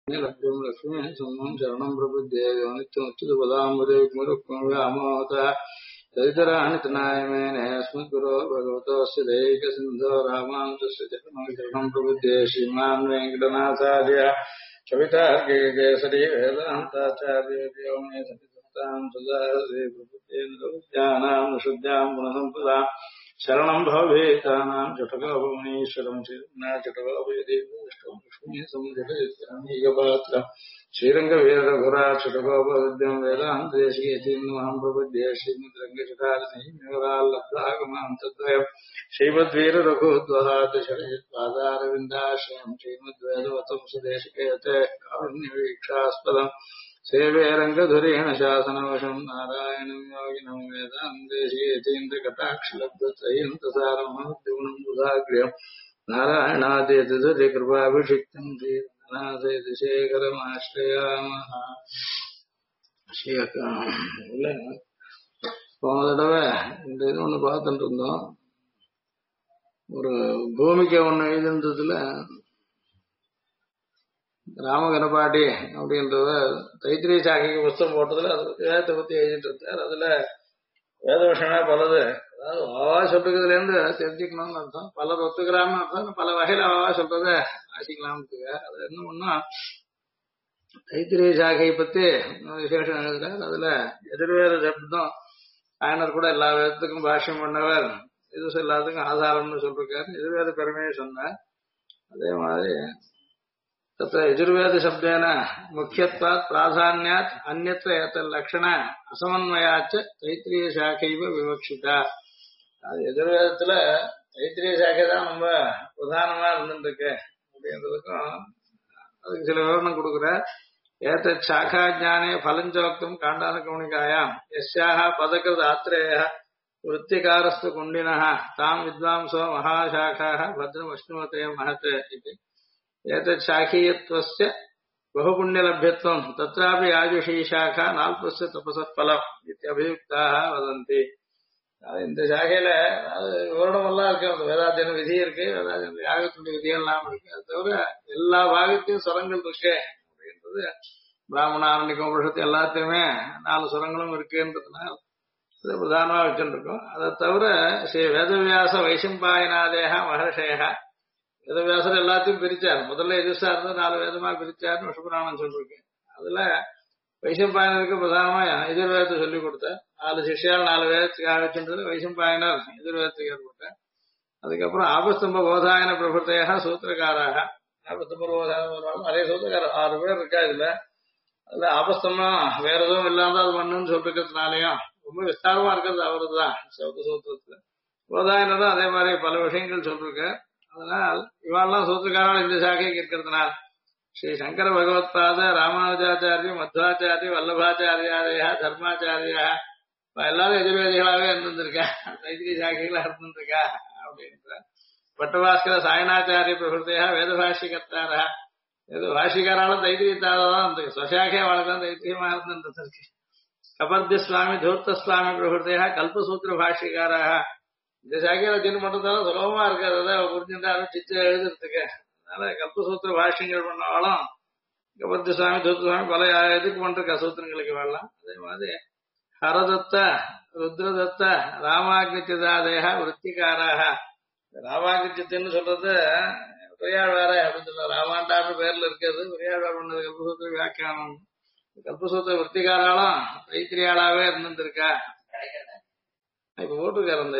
लभ्यं लक्ष्मी सुमं शरणं प्रपद्ये नित्यमुच्युतपदाम्बुजैर्मुरुक्मव्यामोहतः तदितराणि तनायमेने अस्मद्गुरो भगवतोऽस्य दैकसिन्धो रामानुजस्य शरणं प्रपद्ये श्रीमान् वेङ्कटनाथार्य कवितार्किकेसरी वेदान्ताचार्येभ्यो मे सतिसन्तां सदा श्रीप्रपद्येन्द्रविद्यानां शुद्धां गुणसम्पदां शरणं भवभीतानां जटकोपमणीश्वरं श्रीनाचटकोपयतीष्टं श्रीरङ्गवीरघुराचटकोपद्यं वेदान्तदेशीयतीन्महं प्रपद्ये श्रीमद्रङ्गचटारसिंहराल्लब्धागमान्तद्वयं श्रीमद्वीररघुद्वहादशरयत्पादारविन्दाश्रयं श्रीमद्वेदवतं सुदेशिकेते कारुण्यवीक्षास्पदम् सेवे रङ्गधुरेण शासनवशं नारायणं योगिनं वेदान्तेशीयतीन्द्रकटाक्षलब्धत्रयन्तसारमहद्गुणं बुधाग्र्यं नारायणादेतुर्यकृपाभिषिक्तं श्रीनाथेशेखरमाश्रयामः போன தடவை இந்த இது ஒன்று பார்த்துட்டு இருந்தோம். ஒரு பூமிக்கு ஒன்று எழுதினதுல ராமகனபாடி அப்படின்றத தைத்திரிய சாக்கைக்கு புஸ்தகம் போட்டதுல அது வேதத்தை பத்தி எழுதிட்டு இருந்தார். அதுல வேத விஷயமே பலது, அதாவது அவா சொல்றதுல இருந்து தெரிஞ்சுக்கணும்னு அர்த்தம், பலர் ஒத்துக்கிறான்னு அர்த்தம், பல வகையில அவா சொல்றத ஆசிக்கலாம்னு. அது என்ன ஒண்ணா தைத்திரிய சாகை பத்தி விசேஷம் எழுதுறாரு. அதுல எதிர்வேத சப்தம் ஆயனர் கூட எல்லா வேதத்துக்கும் பாஷ்யம் பண்ணவர், இது எல்லாத்துக்கும் ஆதாரம்னு சொல்லிருக்காரு. எதிர்வேத பெருமையை சொன்னார். அதே மாதிரி तत्र यजुर्वेदशब्देन मुख्यत्वात् प्राधान्यात् अन्यत्र एतल्लक्षण असमन्वयाच्च தைத்திரியசாக்கைவ விவக்ஷிதா. அது எதிர்வேதத்துல தைத்திரிய சாக்கை தான் ரொம்ப பிரதானமா இருந்துருக்கு அப்படின்றதுக்கும் அதுக்கு சில விவரணம் கொடுக்குற. ஏதத் சாக்கா ஜானே பலஞ்சோக்தம் காண்டான கவுனிகாயாம் யஸ்யாஹ பதகிருத் ஆத்ரேய விருத்திகாரஸ்து குண்டினः தாம் வித்வாம்சோ மகாசாखाः भद्रम् अश्नुवते महत् इति ஏதச்சாக்கீயத்வஸ்ய பகுபுண்ணியலப்யத்வம் தத்ராபி ஆயுஷீ சாக்கா நால்பஸ்ய தபசः பலம் இத்தியபியுக்தாः வதந்தி. இந்த சாக்கையில அது விவரணம் எல்லாம் இருக்கு, அந்த வேதாத்தியன விதி இருக்கு, வேதாத்தியன யாகத்துடைய விதியெல்லாம் இருக்கு. அது தவிர எல்லா பாகத்தையும் சுரங்கள் இருக்கு அப்படின்றது பிராமண ஆரண்யகம் உபனிஷத்து எல்லாத்தையுமே 4 சுரங்களும் இருக்குன்றதுனால இதை பிரதானமா வச்சுருக்கோம். அதை தவிர ஸ்ரீ வேதவியாச வைசம்பாயனாதேக மகர்ஷேக வேதவியாசர் எல்லாத்தையும் பிரிச்சார். முதல்ல எதிர்சா இருந்து 4 வேதமா பிரிச்சாருன்னு விஷபுராணம் சொல்லிருக்கு. அதுல வைசம்பாயனருக்கு பிரதானமா எதிர்வேதத்தை சொல்லிக் கொடுத்தார். 4 சிஷ்யால் 4 வேதத்துக்காக வச்சுன்றது வைசம்பாயனர் எதிர்வேதத்துக்கு ஏற்பட்டார். அதுக்கப்புறம் ஆபஸ்தம்ப போதாயன பிரபுத்தையாக சூத்திரக்காராக, ஆபஸ்தம்ப போதாயன நிறைய சூத்திரக்காரர் 6 பேர் இருக்கா இதுல. அதுல ஆபஸ்தம்பம் வேற எதுவும் இல்லாம அது பண்ணுன்னு சொல்லிருக்கிறதுனாலையும் ரொம்ப விஸ்தாரமா இருக்கிறது அவரு தான் சௌத்த சூத்திரத்துல. போதாயனரும் அதே மாதிரி பல விஷயங்கள் சொல்லிருக்க. அதனால் இவாள்லாம் சூத்திரக்காரர்கள் இந்த சாக்கைக்கு இருக்கிறதுனால் ஸ்ரீ சங்கர பகவத்பாத ராமானுஜாச்சாரிய மத்வாச்சாரிய வல்லபாச்சாரியாரையா தர்மாச்சாரியா எல்லாரும் எதிர்வேதிகளாவே இருந்திருக்கா, தைத்திரிய சாக்கைகளா இருந்திருக்கா அப்படின்ற. பட்டபாஸ்கர சாயனாச்சாரிய பிரபுத்தையா வேதபாஷிகர்த்தாரா, ஏதோ பாஷிகாராலும் தைத்திரியத்தாதான் இருந்திருக்கு, ஸ்வசாக்கே வாழ்தான் தைத்திரியமா இருந்துருக்கு. கபர்தி சுவாமி தூர்த்த சுவாமி பிரபுத்தையா கல்பசூத்திர பாஷிகாராக. இந்த சாக்கையில வச்சுன்னு மட்டும்தான் சுலபமா இருக்காது, அதான் புரிஞ்சுட்டா சிச்ச எழுதுறதுக்கு. அதனால கல்பசூத்திர பாஷ்யங்கள் பண்ணாலும் கபர்தி சுவாமி தூர்த்த சுவாமி பல இதுக்கு பண்றக்கா சூத்திரங்களுக்கு வரலாம். அதே மாதிரி ஹரதத்த ருத்ரதத்த ராமாக்னிச்சிதாதேக விற்த்திகாராக. ராமாக்னிச்சித்துன்னு சொல்றது பெரியாழ்வார அப்படின்னு சொல்ல, ராமாண்டான்னு பேர்ல இருக்கிறது பெரியாழ்வார் பண்ணது கல்பசூத்திர வியாக்கியானம். கல்பசூத்திர விற்த்திகாராலும் தைத்திரியாளாவே இருந்திருக்கா. இப்ப போட்டிருக்காரு அந்த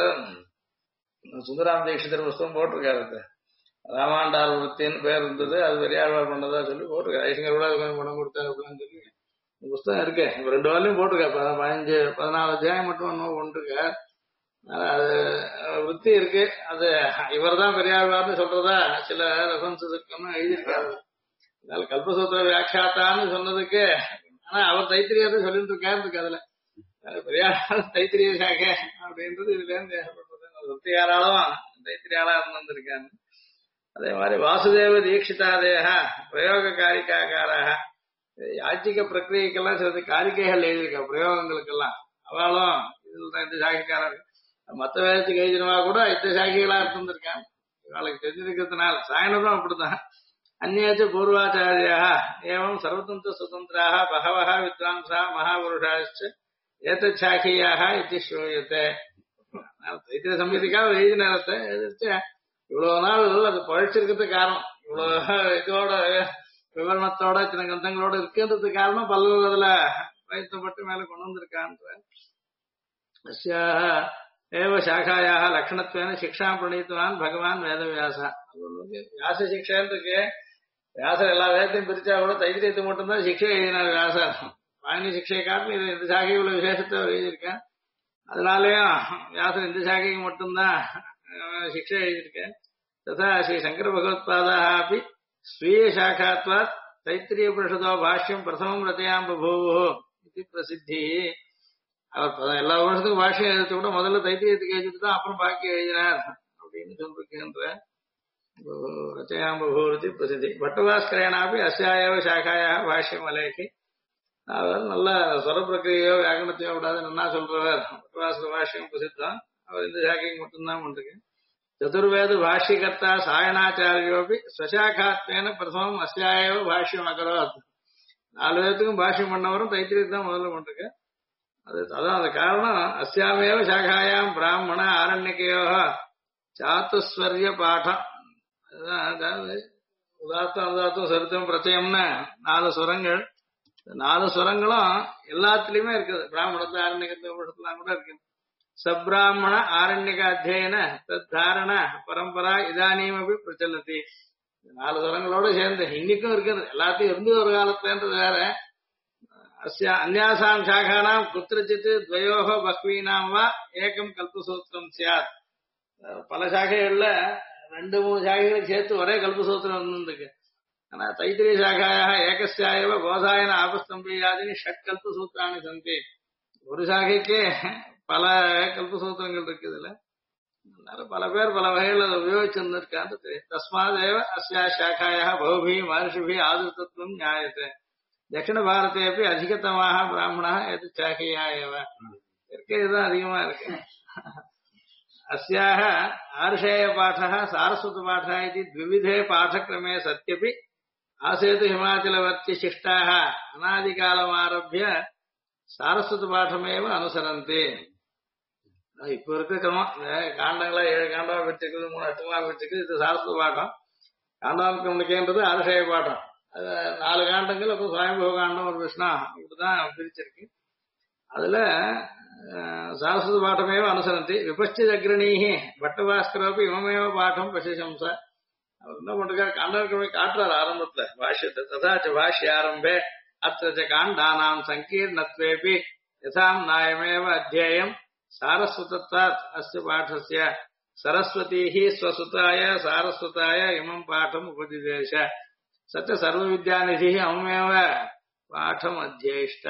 சுந்தராம் தீட்சிதர் புஸ்தகம் போட்டிருக்காரு. ராமாண்டார் விற்த்தின்னு பேர் இருந்தது, அது பெரியாழ்வார் பண்ணதா சொல்லி போட்டிருக்காரு. ஐசங்கர் கூட பணம் கொடுத்தாரு அப்படின்னு சொல்லி புஸ்தகம் இருக்கு. இப்ப 2 வாரிலையும் போட்டிருக்கா. 14 அத்தியாயம் மட்டும் ஒன்னும் கொண்டிருக்க. அது விற்பி இருக்கு. அது இவர் தான் பெரியாழ்வார்னு சொல்றதா சில ரெஃபரன்சஸ் இருக்குன்னு எழுதியிருக்காரு. அதனால கல்பசூத்திர வியாக்கியாத்தான்னு சொன்னதுக்கு ஆனா அவர் தைத்திரியத்தை சொல்லிட்டு இருக்காரு. அதுல பெரியார் தைத்திரிய சாக்க அப்படின்றது இதுல இருந்து ஏற்படுறது. விற்த்தியாராலும் தைத்திரியாளா இருந்திருக்காங்க. அதே மாதிரி வாசுதேவ தீட்சிதாதேக பிரயோக காரிகாக்காராக. யாச்சிக பிரக்கிரியைக்கெல்லாம் சில காரிக்கைகள் எழுதியிருக்கா பிரயோகங்களுக்கெல்லாம். அவளும் இதுல இந்த சாக்கிக்காரர் மற்ற வேதத்துக்கு எழுதினவா கூட இந்த சாக்கிகளா இருந்திருக்காங்க. இவளுக்கு தெரிஞ்சிருக்கிறதுனால சாயனரும் அப்படித்தான் अन्ये च पूर्वाचार्याः एवं सर्वतन्त्रस्वतन्त्राः बहवः विद्वांसः महापुरुषाश्च एतच्छाखीयाः इति श्रूयते. தைத்திரிய சம்ஹிதைக்காக எழுதி நேரத்தை எதிர்த்து இவ்வளவு நாள் அது பழிச்சிருக்கிறதுக்கு காரணம், இவ்வளவு இதோட விவரணத்தோட சின்ன கந்தங்களோட இருக்கிறதுக்கு காரணம் பல்லவர் அதுல பிரயத்தப்பட்டு மேல கொண்டு வந்திருக்கான்ற. ஏவ சாகாயாக லட்சணத்துவேன சிக்ஷா பிரணீத்தவான் பகவான் வேதவியாசா. வியாச சிக்ஷான்னு இருக்கு. வியாசர் எல்லா வேதத்தையும் பிரிச்சா கூட தைத்திரியத்தை மட்டும்தான் சிக்ஷை எழுதினார் வியாசர். பாணினி சிக்ஷையை காட்டிலும் இது இந்த சாகை உள்ள விசேஷத்தை எழுதியிருக்கேன். அதனாலயும் வியாசர் இந்த சாகைக்கு மட்டும்தான் சிக்ஷை எழுதியிருக்கேன். ததா ஸ்ரீ சங்கர பகவத்பாதாக அப்படி ஸ்வீய சாகாத்வாத் தைத்திரிய புருஷதோ பாஷ்யம் பிரதமம் ரச்சயாம் பபூவோ இது பிரசித்தி. அவர் எல்லா வருஷத்துக்கும் பாஷ்யம் எழுதி கூட முதல்ல தைத்திரியத்துக்கு எழுதிட்டு தான் அப்புறம் பாக்கி எழுதினார் அப்படின்னு சொல்லிருக்கின்ற ரச்சயாம் பபூவதி பிரசித்தி. பட்டபாஸ்கரேனாப்பி அஸ்யாயவ சாகாயாக பாஷ்யம் அலேகி. அவர் நல்ல ஸ்வர பிரக்கிரியோ வியாகரணத்தையோ விடாது நல்லா சொல்றவர். பட்டபாஸ்கர பாஷ்யம் பிரசித்தம். அவர் இந்த சாக்கைக்கு மட்டும்தான் பண்றீங்க. சதுர்வேத பாஷ்யகர்த்தா சாயணாச்சாரியோபி ஸ்வசாகாத்மேன பிரதமம் அஸ்யாயவ பாஷ்யம் அகரோத். 4 பேருக்கும் பாஷ்யம் பண்ணவரும் தைத்திரியத்தை தான் முதல்ல பண்றீங்க. அதான் அந்த காரணம். அஸ்யாமேவ சாகாயாம் பிராமண ஆரண்யக்கையோ சாத்துஸ்வரிய பாடம். அதுதான் அதாவது உதாத்தம் உதாத்தம் சரித்தம் பிரச்சயம்னு 4 சுரங்கள். 4 சுரங்களும் எல்லாத்துலயுமே இருக்குது. பிராமணத்து ஆரண்யகத்து உபனிஷத்துலாம் கூட இருக்கு. சப்ராமண ஆரண்யக அத்தியன தத்தாரண பரம்பரா இதானியமபி பிரச்சலதி. 4 சுரங்களோட சேர்ந்து இன்னைக்கும் இருக்குது. எல்லாத்தையும் இருந்தது ஒரு காலத்துன்றது வேற. அந்யாசாம் சாகானாம் குத்திரச்சித் துவயோஹ பக்வீனாம் வா ஏகம் கல்பசூத்திரம் சியாத். பல சாகைகள்ல 2-3 சாகைகளுக்கு சேர்த்து ஒரே கல்பசூத்திரம் இருந்திருக்கு. ஆனா தைத்திரிய சாகாயாக ஏகஸ்யாயவ கோதாயன ஆபஸ்தம்பியாதினி ஷட் கல்பசூத்திராணி சந்தி. ஒரு சாகைக்கு பல கல்பசூத்திரங்கள் இருக்குதுல. பல பேர் பல வகைகள் அதை உபயோகிச்சிருந்திருக்கான்னு தெரியும். தஸ்மாதேவ அஸ்யா சாகாயாக பௌபி மகர்ஷிபி ஆதிர்த்தத்துவம் நியாயத்தை. தட்சிண பாரதேபி அதிகத்தமாக பிராமணா எது சாகையாயவ. இதுதான் அதிகமா இருக்கு. அஸ்யாக ஆர்ஷேய பாடः சாரஸ்வத பாடः இது द्विविधे पाठक्रमे सत्यपि आसेतु हिमाचलवर्ति शिष्टाः अनादिकालमारभ्य சாரஸ்வத பாடமேவ அனுசரந்தி. இப்ப இருக்க கிரமம் காண்டங்களா 7 காண்டமா வச்சிருக்குது, 3 அஷ்டமா வச்சிருக்கு. இது சாரஸ்வத பாடம். காண்டாந்தம்ன்றது ஆர்ஷேய பாடம். 4 காண்டங்கள் அப்புறம் சுவாமிபோக காண்டம் ஒரு விஷ்ணா இப்படிதான் பிரிச்சிருக்கு. அதுல சாரஸ்வத பாடமேவ அனுசரந்தி. விபச்சித் அக்ரணீஹி பட்டபாஸ்கரோபி இமமேவ பாடம் பசிசம்ச. அவர் என்ன பண்றாரு, காண்டாக்கிரமே காட்டுறாரு ஆரம்பத்துல பாஷ்யத்தை. ததாச்ச பாஷ்ய ஆரம்பே அத்த காண்டானாம் சங்கீர்ணத்வேபி யதாம் நாயமேவ அத்தியேயம் சாரஸ்வதத்வாத் அஸ்ய பாடஸ்ய சரஸ்வதீஹி ஸ்வசுதாய சாரஸ்வதாய இமம் பாடம் உபதிதேஷ சச்ச சர்வ வித்யாநிதி அமமேவ பாடம் அத்தியேஷ்ட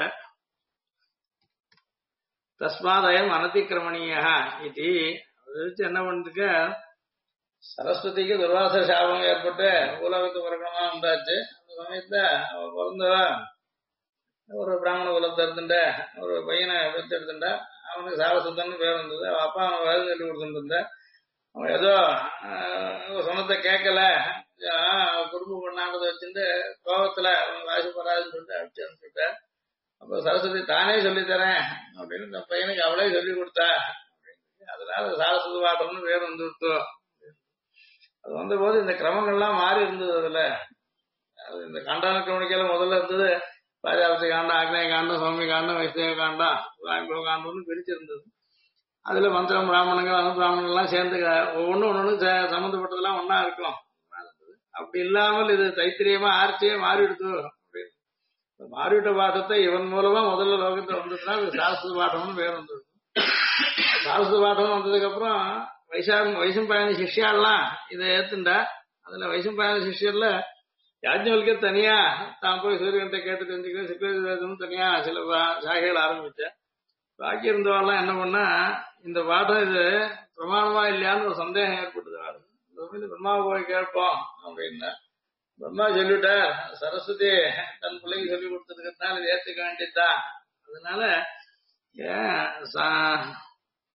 தஸ்மாதயம் அனதிக்கிரமணீய இது. என்ன பண்ணுங்க, சரஸ்வதிக்கு துர்வாச சாபம் ஏற்பட்டு உலகத்து பிறக்கமா உண்டாச்சு. அந்த சமயத்துல அவ பிறந்தவ ஒரு பிராமண குலத்தை இருந்துட்ட ஒரு பையனை பெற்றெடுத்துட்டா. அவனுக்கு சாரஸ்வதன்னு பேர் வந்தது. அவன் அப்பா அவன் வேறு சொல்லி கொடுத்துட்டு அவன் ஏதோ சொன்னத்தை கேட்கல, குடும்ப பண்ணாண்டதை வச்சுட்டு கோபத்துல அவன் வாசிப்படாதுன்னு சொல்லிட்டு அடிச்சு அனுப்பிச்சுட்டேன். அப்ப சரஸ்வதி தானே சொல்லித்தரேன் அப்படின்னு தன் பையனுக்கு அவளே சொல்லி கொடுத்தா. அதனால சாரஸ்வத பாட்டம்னு பேர் வந்துருத்தோ. அது வந்த போது இந்த கிரமங்கள்லாம் மாறி இருந்தது. அதுல இந்த காண்டான கிரமணிக்கையில முதல்ல இருந்தது பாரியாபத்தி காண்டம், ஆக்னேய காண்டம், சௌமி காண்டம், வைஷ்ணவ காண்டம், சுவாமிபோக காண்டம்னு பிரிச்சிருந்தது. அதுல மந்திரம் பிராமணங்கள் அனுபிராமணங்கள் எல்லாம் சேர்ந்து ஒண்ணு சம்பந்தப்பட்டதெல்லாம் ஒன்னா இருக்கும். அப்படி இல்லாமல் இது தைத்திரியமா ஆர்ச்சியே மாறிடுத்து. மாறிவிட்ட பாட்டத்தை இவன் மூலமா முதல்ல லோகத்துல வந்ததுன்னா இது சாரஸ்வத பாட்டம்னு பேர் வந்தது. சாரஸ்வத பாட்டம் வந்ததுக்கு அப்புறம் வைசம்பாயன சிஷ்யாலாம் இதை ஏத்துண்டா. அதுல வைசம்பாயன சிஷ்யர்ல யாஜ்ஞவல்கே தனியா தான் போய் சூரியன்ட்ட கேட்டு தெரிஞ்சுக்கிறேன், சிக்கவேதம் தனியா சில சாகைகள் ஆரம்பிச்சேன். பாக்கி இருந்தவாள்லாம் என்ன பண்ணா, இந்த பாடம் இது பிரமாணமா இல்லையான்னு ஒரு சந்தேகம் ஏற்பட்டது. பிரம்மாவை போய் கேட்போம் அப்படின்னா பிரம்மா சொல்லிட்டார், சரஸ்வதி தன் பிள்ளைக்கு சொல்லி கொடுத்ததுக்குனால இது ஏத்துக்க வேண்டியதுதான். அதனால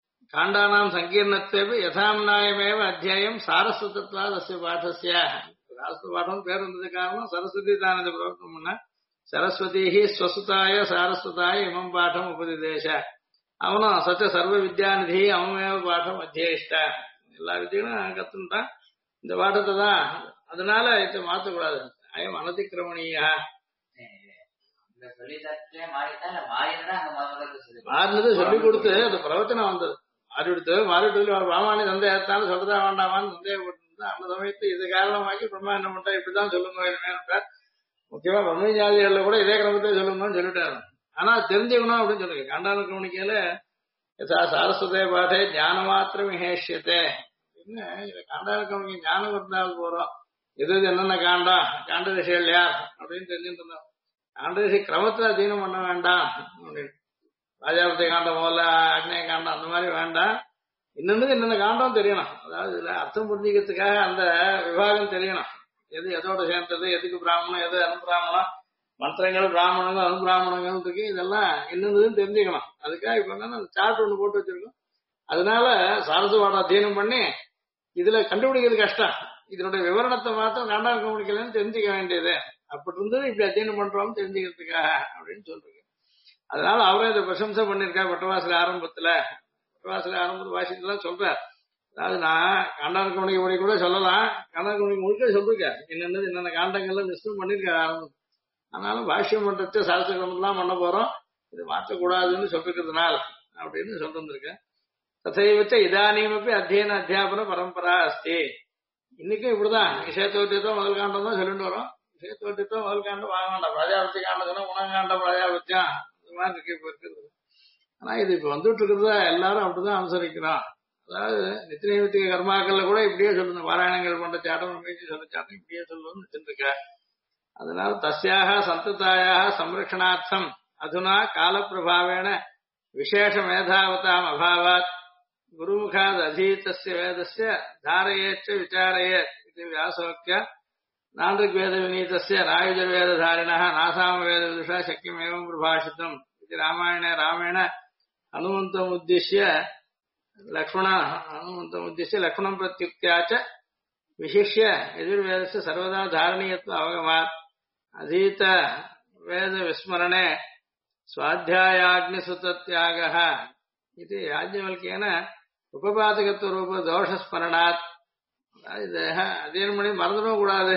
காண்டானாம் சங்கீர்ணத்தேபி யதாம் நாயமேவ அத்தியாயம் சாரஸ்வதத்வாத் அஸ்ய பாடஸ்ய. சாரஸ்வத பாடம் பேர் வந்தது காரணம் சரஸ்வதி தான் இந்த பிரவர்த்தனம் பண்ண சரஸ்வதி ஸ்வசுதாய சாரஸ்வதாய இமம் பாடம் உபதிதேச அவனும் சச்ச சர்வ வித்யாநிதி அவமேவ பாடம் அத்தியேஷ்ட எல்லா வித்தியும் கத்துட்டான் இந்த பாடத்தை தான் அதனால இதை மாத்தக்கூடாது அயம் அனதிக்கிரமணியா மாறினது சொல்லி கொடுத்து அது பிரவச்சனம் வந்தது மாறிவிடுத்து ராமானி சந்தேகத்தாலும் சொல்றதா வேண்டாமான்னு சந்தேகப்பட்டு அந்த சமயத்து இது காரணமாக்கி பிரம்மா என்ன பண்றா இப்படிதான் சொல்லுங்க முக்கியமா பிரம்மஜாதிகள்ல கூட இதே கிரமத்தை சொல்லணும்னு சொல்லிட்டாரு ஆனா தெரிஞ்சுக்கணும் அப்படின்னு சொல்லுங்க காண்டான கவனிக்கையில சாரஸ்வதே பாடே ஞான மாத்திரம் ஹேஷ்யத்தே அப்படின்னு காண்டான கவனிக்க ஞானம் இருந்தால் போறோம் எது என்னென்ன காண்ட ரிஷிகள் யார் அப்படின்னு தெரிஞ்சுட்டு இருந்தோம் காண்ட ரிஷி கிரமத்துல அதீனம் பண்ண வேண்டாம் அப்படின்னு ராஜாபத்தை காண்டம் முதல்ல அக்னேய காண்டம் அந்த மாதிரி வேண்டாம் இன்னொன்னு என்னென்ன காண்டம் தெரியணும் அதாவது இதுல அர்த்தம் புரிஞ்சுக்கிறதுக்காக அந்த விவாகம் தெரியணும் எது எதோட சேர்ந்தது எதுக்கு பிராமணம் எது அனுபிராமணம் மந்திரங்கள் பிராமணங்கள் அனுபிராமணங்கள் இருக்கு இதெல்லாம் என்னதுன்னு தெரிஞ்சுக்கணும் அதுக்காக இப்ப என்னன்னா சார்ட் ஒண்ணு போட்டு வச்சிருக்கோம் அதனால சாரஸ்வத அத்தியனம் பண்ணி இதுல கண்டுபிடிக்கிறது கஷ்டம் இதனுடைய விவரணத்தை மாத்திரம் காண்டான கவனிக்கலன்னு தெரிஞ்சுக்க வேண்டியது அப்படி இருந்தது இப்படி அத்தியனம் பண்றோம்னு தெரிஞ்சுக்கிறதுக்காக அப்படின்னு சொல்றீங்க அதனால அவரே இதை பிரசம்சை பண்ணிருக்காரு பட்டவாசல ஆரம்பத்துல வாசித்துலாம் சொல்றார் அதாவது நான் காண்டான கவனிக்க கூட சொல்லலாம் காண்டான கவனிக்க முழுக்க சொல்லிருக்காரு என்னென்னது என்னென்ன காண்டங்கள்ல நிச்சயம் பண்ணிருக்காரு ஆரம்பம் ஆனாலும் பாஷ்யம் பண்றது சாஸ்திர கிரமம்லாம் பண்ண போறோம் இது மாற்றக்கூடாதுன்னு சொல்லிருக்கிறதுனால அப்படின்னு சொல்லிருந்திருக்கேன் தசைவச்ச இதானியமப்பி அத்தியன அத்தியாபன பரம்பரா அஸ்தி இன்னைக்கும் இப்படிதான் விஷயத்தோட்டியத்தோ முதல் காண்டம் தான் சொல்லிட்டு வரோம் விஷயத்தோட்டியத்தோ முதல் காண்டம் வாங்க வேண்டாம் பிரஜாபத்தி காண்டதுன்னா உணகாண்டம் பிரஜாபத்தியம் இந்த மாதிரி இருக்கு இப்ப இருக்கிறது ஆனா இது இப்ப வந்துட்டு இருக்கிறதா எல்லாரும் அப்படிதான் அனுசரிக்கிறோம் அதாவது நித்திய நைமித்திக கர்மாக்கள்ல கூட இப்படியே சொல்லுங்க பாராயணங்கள் பண்ற சாட்டம் சொல்ல சாட்டம் இப்படியே சொல்லுன்னு வச்சுருக்க அதனால தஸ்யாக சந்ததாயாக சம்ரக்ஷணார்த்தம் அதுனா காலப்பிரபாவேன விசேஷ மேதாவதாம் அபாவாத் குருமுகாத் அதீதஸ்ய வேதஸ்ய தாரயேச்ச விசாரயேத் இது வியாசோக்ய நான்றுவேத வினீதஸ்ய ராயுஜவேததாரிணः நாசாம வேத விதுஷா சக்கியமேவம் பிரபாஷிதம் இது ராமாயணே ராமேண ஹனுமந்தமுद्दिश्य லக்ஷ்மணம் பிரத்யுக்த்யாச்ச விசிஷ்ய எதிர்வேதஸ்ய சர்வதா தாரணீயத்வ அவகமாத் அதீத வேத விஸ்மரணே स्वाध्यायाग्निसुतत्यागः इति याज्ञवल्क्येन उपपादकत्वरूप दोषस्मरणात् अध्ययनं பண்ணி மறந்துடவும் கூடாது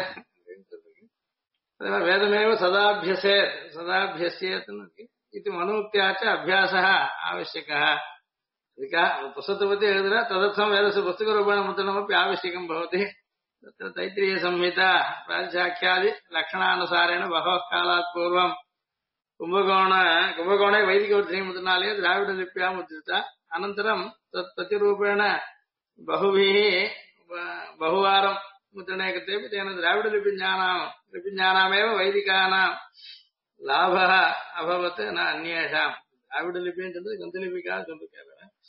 வேதமேவ சதாபியசேத் இது மனோக்தியாச்ச அபியாசः आवश्यकः புஸ்தகத்தை பத்தி எழுதுற ததர்த்தம் வேதस्य पुस्तकरूपेण मुद्रणमपि आवश्यकं भवति तत्र तैत्तिरीयसंहिता प्रातिशाख्यादि लक्षणानुसारेण बहवः कालात् पूर्वम् कुम्भकोणे वैदिकवर्धनी मुद्रणालये द्राविड लिप्यां मुद्रिता अनन्तरं तत् प्रतिरूपेण बहुवारं मुद्रणे कृतेपि तेन द्राविड लिपिज्ञानामेव वैदिकानां लाभः अभवत् न अन्येषाम् द्राविड लिपिன்னு சொல்றது கிரந்தலிபிக்கா சொல்லிருக்காரு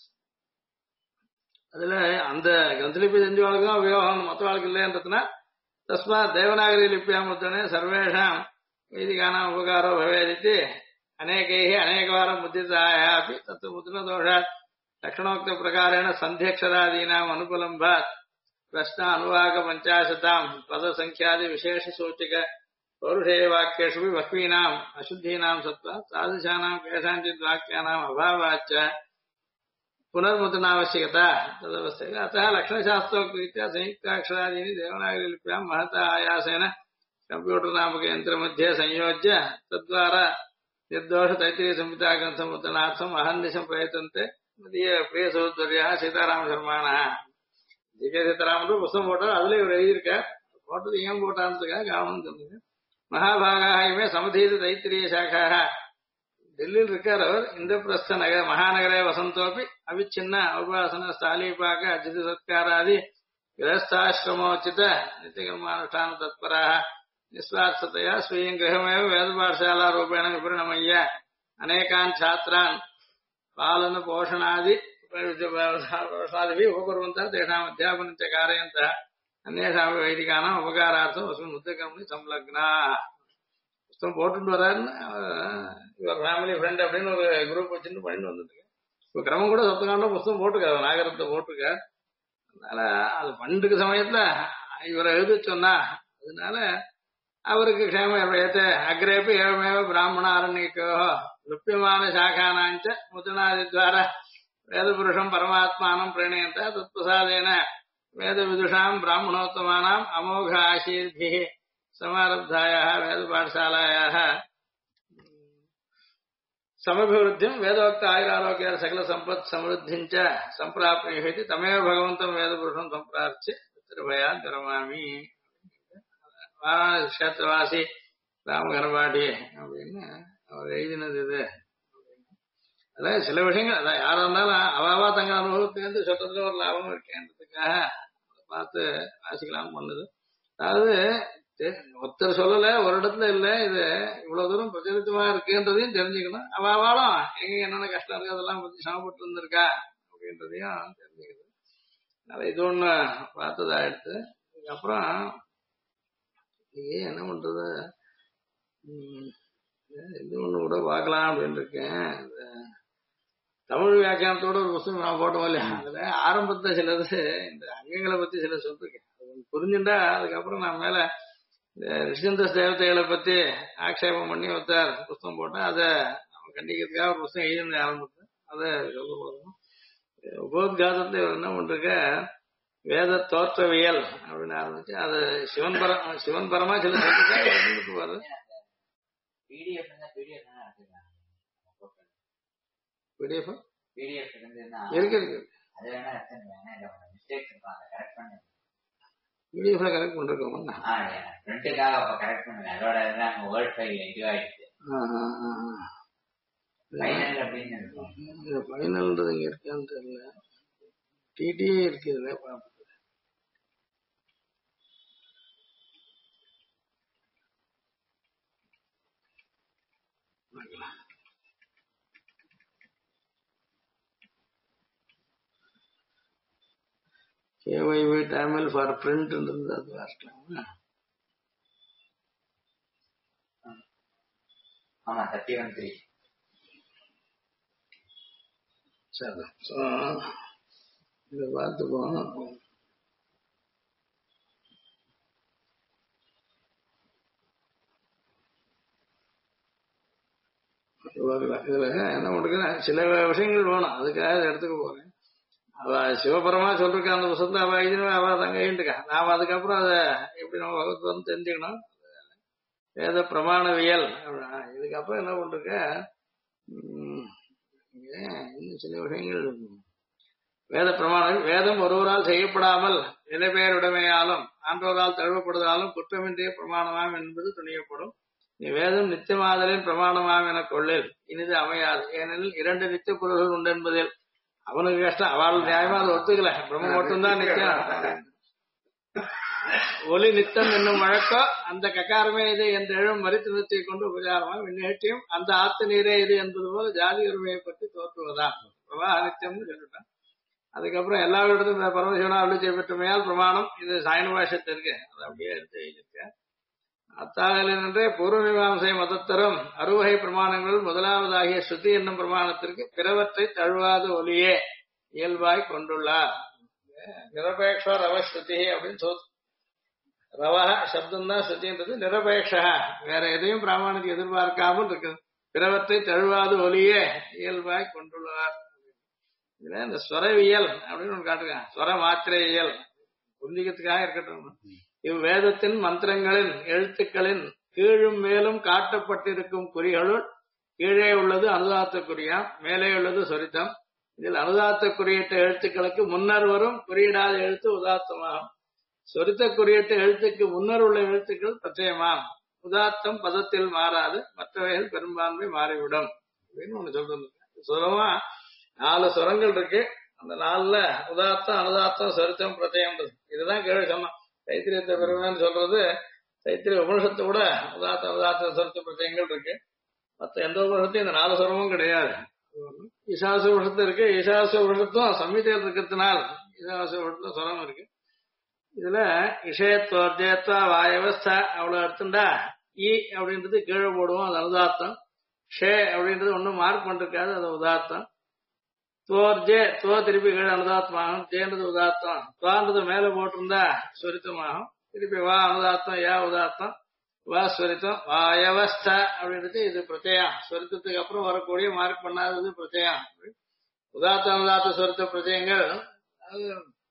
அதுல அந்த கிரந்தலிபி தெரிஞ்சவளுக்கு தான் உபயோகம் மற்ற வாழ்க்கை இல்லைன்றதுனா தஸ்மாத் தேவநாகரி லிப்பியா முद्रणे सर्वेषां वैदिकानाम् उपकारो भवेदिति अनेकैः अनेकवारं मुद्रिताः अपि तत्र मुद्रणदोषात् लक्षणोक्तप्रकारेण सन्ध्यक्षरादीनाम् अनुपलम्भात् प्रश्न अनुवाक 50 पदसङ्ख्यादि विशेषसूचक पौरुषेयवाक्येषु बह्वीनाम् अशुद्धीनां सत्त्वात् तादृशानां केषाञ्चित् वाक्यानाम् अभावाच्च पुनर्मुद्रणावश्यकता तदवस्थिता अतः लक्षणशास्त्रोक्तरीत्या संयुक्ताक्षरादीनि देवनागरीलिप्यां महता आयासेन कंप्यूटर नामक यंत्र मध्ये संयोज्य तद्वारा निर्दोष तैत्तिरीय संहिता ग्रंथ मुद्रणार्थम अहर्निशं प्रयतन्ते मदीय प्रिय सहोदर्यः सीताराम शर्माणः ஜிகே சீதாராமன் புஸ்தகம் போட்டார் அதுல இவர் எழுதியிருக்கார் போட்டது ஏன் போட்டான்றதுக்காக கவனம் சொல்லுங்க மகாபாகாயுமே சமதீத தைத்திரிய சாக்காக டெல்லியில் இருக்கார் அவர் இந்திரபிரஸ்த நகர மகாநகரே வசந்தோப்பி அவிச்சின்ன உபாசன ஸ்தாலீபாக அஜித சத்காராதி गृहस्थाश्रमोचित नित्यकर्मानुष्ठान तत्पराः निस्वार्थतया स्वीयं गृहमेव वेदपाठशाला रूपेण विपरिणमय्य अनेकान् छात्रान् पालन पोषणादि पोषणादिभिः उपकुर्वन्तः तेषाम् अध्यापनं च कारयन्तः अन्येषामपि वैदिकानाम् उपकारार्थम् अस्मिन् मुद्रकर्मणि संलग्नाः புத்தகம் போட்டுட்டு வர்றாருன்னு இவர் ஃபேமிலி ஃப்ரெண்ட் அப்படின்னு ஒரு குரூப் வச்சுட்டு பண்ணிட்டு வந்துட்டு இப்ப கிரமம் கூட சப்தகாண்டம் புத்தகம் போட்டுக்காரு நாகரத்தை போட்டுக்க அதனால அது பண்ணிட்டு சமயத்துல இவரை எழுத சொன்னா அதனால அவருக்கு க்ஷேமம் ஏற்ற அக்ரேபி ஏவமேவ பிராமண அரண்யக்கோ லுப்யமான சாகானாஞ்ச முத்தனாதித்வார வேத புருஷம் பரமாத்மானம் பிரணயந்த தத்பிரசாதேன வேத விதுஷாம் பிராமணோத்தமானாம் அமோக ஆசீர்பி சமாரப்தாயாக வேத பாடசாலாயாக समभिवृद्धिं वेदोक्त आयुरारोग्य सकल संपत् समृद्धिञ्च संप्राप्नुयेति तमेव भगवन्तं वेदपुरुषं संप्रार्थ्य त्रिभया धर्मामि वाराणसी क्षेत्रवासी ராமகரபாடி அப்படின்னு அவர் எழுதினது இது. அதான் சில விஷயங்கள் அதான் யாரா இருந்தாலும் அவாவா தங்க அனுபவத்திலேருந்து சொல்றதுல ஒரு லாபம் இருக்கேன்றதுக்காக பார்த்து வாசிக்கலாம்னு பண்ணுது. அதாவது ஒருத்தர் சொல்லல ஒரு இடத்துல இல்ல இது இவ்வளவு தூரம் பிரச்சலித்தமா இருக்குன்றதையும் தெரிஞ்சுக்கணும். அவாவாலும் எங்க என்னென்ன கஷ்டம் இருக்கு அதெல்லாம் பத்தி சமப்பட்டு இருந்திருக்கா அப்படின்றதையும் தெரிஞ்சுக்கணும். அதனால இது ஒண்ணு பார்த்ததா எடுத்து அதுக்கப்புறம் என்ன பண்றது இது ஒண்ணு கூட பார்க்கலாம் அப்படின்னு இருக்கேன். தமிழ் வியாக்கியானத்தோட ஒரு புத்தகம் நான் போட்டோம் இல்லையா, அதுல ஆரம்பத்துல சிலது இந்த அங்கங்களை பத்தி சில சொல்லிருக்கேன். புரிஞ்சுட்டா அதுக்கப்புறம் நான் மேல இந்த ரிஷிந்த தேவதைகளை பத்தி ஆக்ஷேபம் பண்ணி ஒருத்தர் புத்தகம் போட்டேன். அதை அவன் கண்டிக்கிறதுக்காக ஒரு புத்தகம் எழுதி ஆரம்பித்தேன். அதை சொல்ல போதும் உபோத்காதத்தை என்ன பண்றக்க வேத தோற்றவியல் அப்படின்னு ஆரம்பிச்சு அது சிவன் பரமா சில சொல்லிட்டு வருது. இருக்கு பிடிஎஃப்ல கரெக்ட் பண்றோம். ஃபைனல்ன்றது இங்க இருக்கான்னு தெரியல. டிடியே இருக்கு இதுல பாப்போம். KYV Tamil for print அது வாசிக்கலாம். ஆமா 31 சரி இதை பார்த்துப்போம். இதுல என்ன பண்றேன் சில விஷயங்கள் வேணும் அதுக்காக எடுத்துக்க போறேன். அவ சிவபரமா சொல்லிருக்க அந்த புத்தகத்தை அவ எழுதினவே அவ தங்க எழுந்துக்கா. நாம அதுக்கப்புறம் அதை எப்படி நம்ம வகுத்து வந்து தெரிஞ்சுக்கணும். வேத பிரமாணவியல் இதுக்கப்புறம் என்ன பண்றக்க இன்னும் சில விஷயங்கள் வேத பிரமாணம் வேதம் ஒருவரால் செய்யப்படாமல் நிலைபெயருடைமையாலும் ஆன்றோரால் தழுவப்படுவதாலும் குற்றமின்றிய பிரமாணமாம் என்பது துணியப்படும். நீ வேதம் நித்தியமாதலின் பிரமாணமாம் என கொள்ளில் இனிது அமையாது. ஏனெனில் 2 நித்திய பொருள்கள் உண்டு என்பதில் அவனுக்கு கஷ்டம். அவள் நியாயமா அதை ஒத்துக்கல. பிரம்ம மட்டும்தான் நித்தியம். ஒலி நித்தம் என்னும் வழக்கம் அந்த கக்காரமே இது என்று எழும் மறித்து நிறுத்தியை கொண்டு உபச்சாரமாக இந்நிகழ்ச்சியும் அந்த ஆத்து நீரே இது என்பது போல ஜாதி உரிமையை பற்றி தோற்றுவதான் பிரபா நித்தியம்னு சொல்லிட்டான். அதுக்கப்புறம் எல்லா இடத்தும் பரமசிவனா அருளி செய்யப்பட்டமையால் பிரமாணம் இது சாயன பாஷத்திற்கு அதை அப்படியே எடுத்து எழுதியிருக்கேன். அத்தாகலின்றே பூர்வ மீமாசை மதத்தரும் அறுவகை பிரமாணங்கள் முதலாவதாகிய ஸ்ருதி என்னும் பிரமாணத்திற்கு பிறவற்றை தழுவாத ஒலியே இயல்பாய் கொண்டுள்ளார். நிரபேக்ஷ ரவஸ்ருதி அப்படின்னு சொல். ரவ சப்தம் தான் ஸ்ருதின்றது. நிரபேக்ஷ வேற எதையும் பிராமணத்துக்கு எதிர்பார்க்காமல் இருக்குது. பிறவற்றை தழுவாத ஒலியே இயல்பாய் கொண்டுள்ளார். இதுல இந்த ஸ்வரவியல் அப்படின்னு ஒன்று காட்டுறாங்க. ஸ்வர மாத்திரையியல் புரிஞ்சுக்கிறதுக்காக இருக்கட்டும். இவ்வேதத்தின் மந்திரங்களின் எழுத்துக்களின் கீழும் மேலும் காட்டப்பட்டிருக்கும் குறிகளுள் கீழே உள்ளது அனுதாத்த குறியாம், மேலே உள்ளது சொரித்தம். இதில் அனுதாத்த குறியிட்ட எழுத்துக்களுக்கு முன்னர் வரும் குறியிடாத எழுத்து உதாத்தமாகும். சொரித்த குறியிட்ட எழுத்துக்கு முன்னர் உள்ள எழுத்துக்கள் பிரச்சயமாம். உதாத்தம் பதத்தில் மாறாது, மற்றவைகள் பெரும்பான்மை மாறிவிடும் அப்படின்னு ஒண்ணு சொல்றது. சுரமா 4 சுரங்கள் இருக்கு. அந்த 4ல உதாத்தம் அனுதாத்தம் சொரித்தம் பிரச்சயம்ன்றது இதுதான் கேள்வி சொன்னோம். தைத்திரியத்தை பெருமைன்னு சொல்றது தைத்திரிய உபனிஷத்தை விட உதாத்த சொரித்த பிரச்சயங்கள் இருக்கு. மற்ற எந்த உபனிஷத்தையும் இந்த 4 சுரமும் கிடையாது. ஈசாச உபனிஷத்து இருக்கு. ஈசாச உபனிஷத்தும் சம்மிதையில் இருக்கிறதுனால் ஈசாச உபனிஷத்துல சுரம் இருக்கு. இதுல விஷயத்துவர்ஜயத்துவ வாயவஸ்தா அவ்வளவு எடுத்துட்டா இ அப்படின்றது கீழே போடுவோம், அது அனுதாத்தம். ஷே அப்படின்றது ஒன்னும் மார்க் பண்ணிருக்காது, அது உதாத்தம். துவர்ஜே துவ திருப்பி கீழே அனுதாத்தமாகும். ஜேன்றது உதாத்தம். துவான்றது மேல போட்டிருந்தா சொரித்தமாகும். திருப்பி வா அனுதாத்தம் யா உதாத்தம் வா ஸ்வரித்தம் வாயவஸ்த அப்படின்றது இது பிரத்யம். ஸ்வரித்தத்துக்கு அப்புறம் வரக்கூடிய மார்க் பண்ணாதது பிரத்யம். உதாத்த அனுதாத்த ஸ்வரித்த பிரத்யங்கள் அது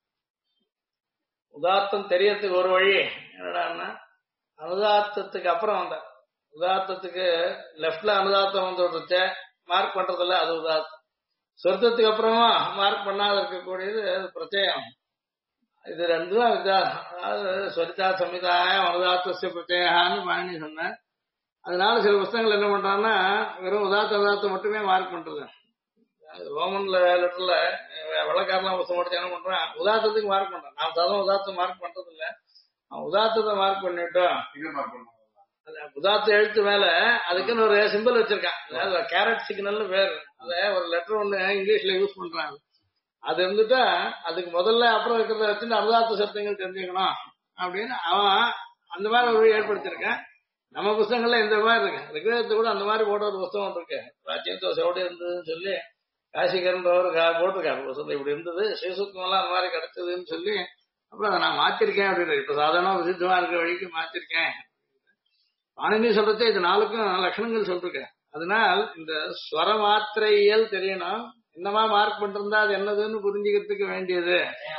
உதாத்தம் தெரியறதுக்கு ஒரு வழி என்னடான்னா அனுதாத்தத்துக்கு அப்புறம் வந்த உதாத்தத்துக்கு லெப்ட்ல அனுதாத்தம் வந்து மார்க் பண்றதில்ல அது உதாத்தம். சொர்த்தத்துக்கு அப்புறமா மார்க் பண்ணாத இருக்கக்கூடியது அது பிரத்யம். இது ரெண்டும் வித்தியாசம். அதாவது ஸ்வரிதா சம்ஹிதாயம் அனுதாத்தஸ்ய பிரத்யான்னு பாணி சொன்னேன். அதனால சில புத்தகங்கள் என்ன பண்றாங்கன்னா வெறும் உதாத்த உதாத்தம் மட்டுமே மார்க் பண்றது. ரோமன்ல லெட்டர்ல வெள்ளக்காரலாம் புத்தகம் மட்டும் என்ன பண்றான் உதாத்தத்துக்கு மார்க் பண்றான். நான் சாதாரண உதாத்தம் மார்க் பண்றது இல்ல, அவன் உதாத்தத்தை மார்க் பண்ணிட்டோம். உதாத்த எழுத்து மேல அதுக்குன்னு ஒரு சிம்பிள் வச்சிருக்கான். அதாவது கேரட் சிக்னல்னு பேர். அத ஒரு லெட்டர் ஒண்ணு இங்கிலீஷ்ல யூஸ் பண்றாங்க. அது இருந்துட்டா அதுக்கு முதல்ல அப்புறம் இருக்கிறத வச்சுட்டு அனுதாத்த சப்தங்கள் தெரிஞ்சுக்கணும் அப்படின்னு அவன் அந்த மாதிரி ஒரு ஏற்படுத்திருக்கேன். நம்ம புத்தகங்கள்ல இந்த மாதிரி இருக்கு. ரிக்வேதத்தை கூட அந்த மாதிரி போட்ட ஒரு புத்தகம் இருக்கு. ராஜ்யத்தோ செவடி இருந்ததுன்னு சொல்லி காசிகரன்றவர் போட்டிருக்காரு புத்தகத்தை. இப்படி இருந்தது ஸ்ரீசுத்தம் எல்லாம் அந்த மாதிரி கிடைச்சதுன்னு சொல்லி அப்புறம் அதை நான் மாத்திருக்கேன் அப்படின்னு. இப்ப சாதாரண விசித்தமா இருக்கிற வழிக்கு மாத்திருக்கேன். பாணினி சொல்றது இது நாளுக்கும் லட்சணங்கள் சொல்லிருக்கேன். அதனால் இந்த ஸ்வர மாத்திரையியல் தெரியணும். என்னமா மார்க் பண்ணிருந்தா அது என்னதுன்னு புரிஞ்சுக்கிறதுக்கு வேண்டியது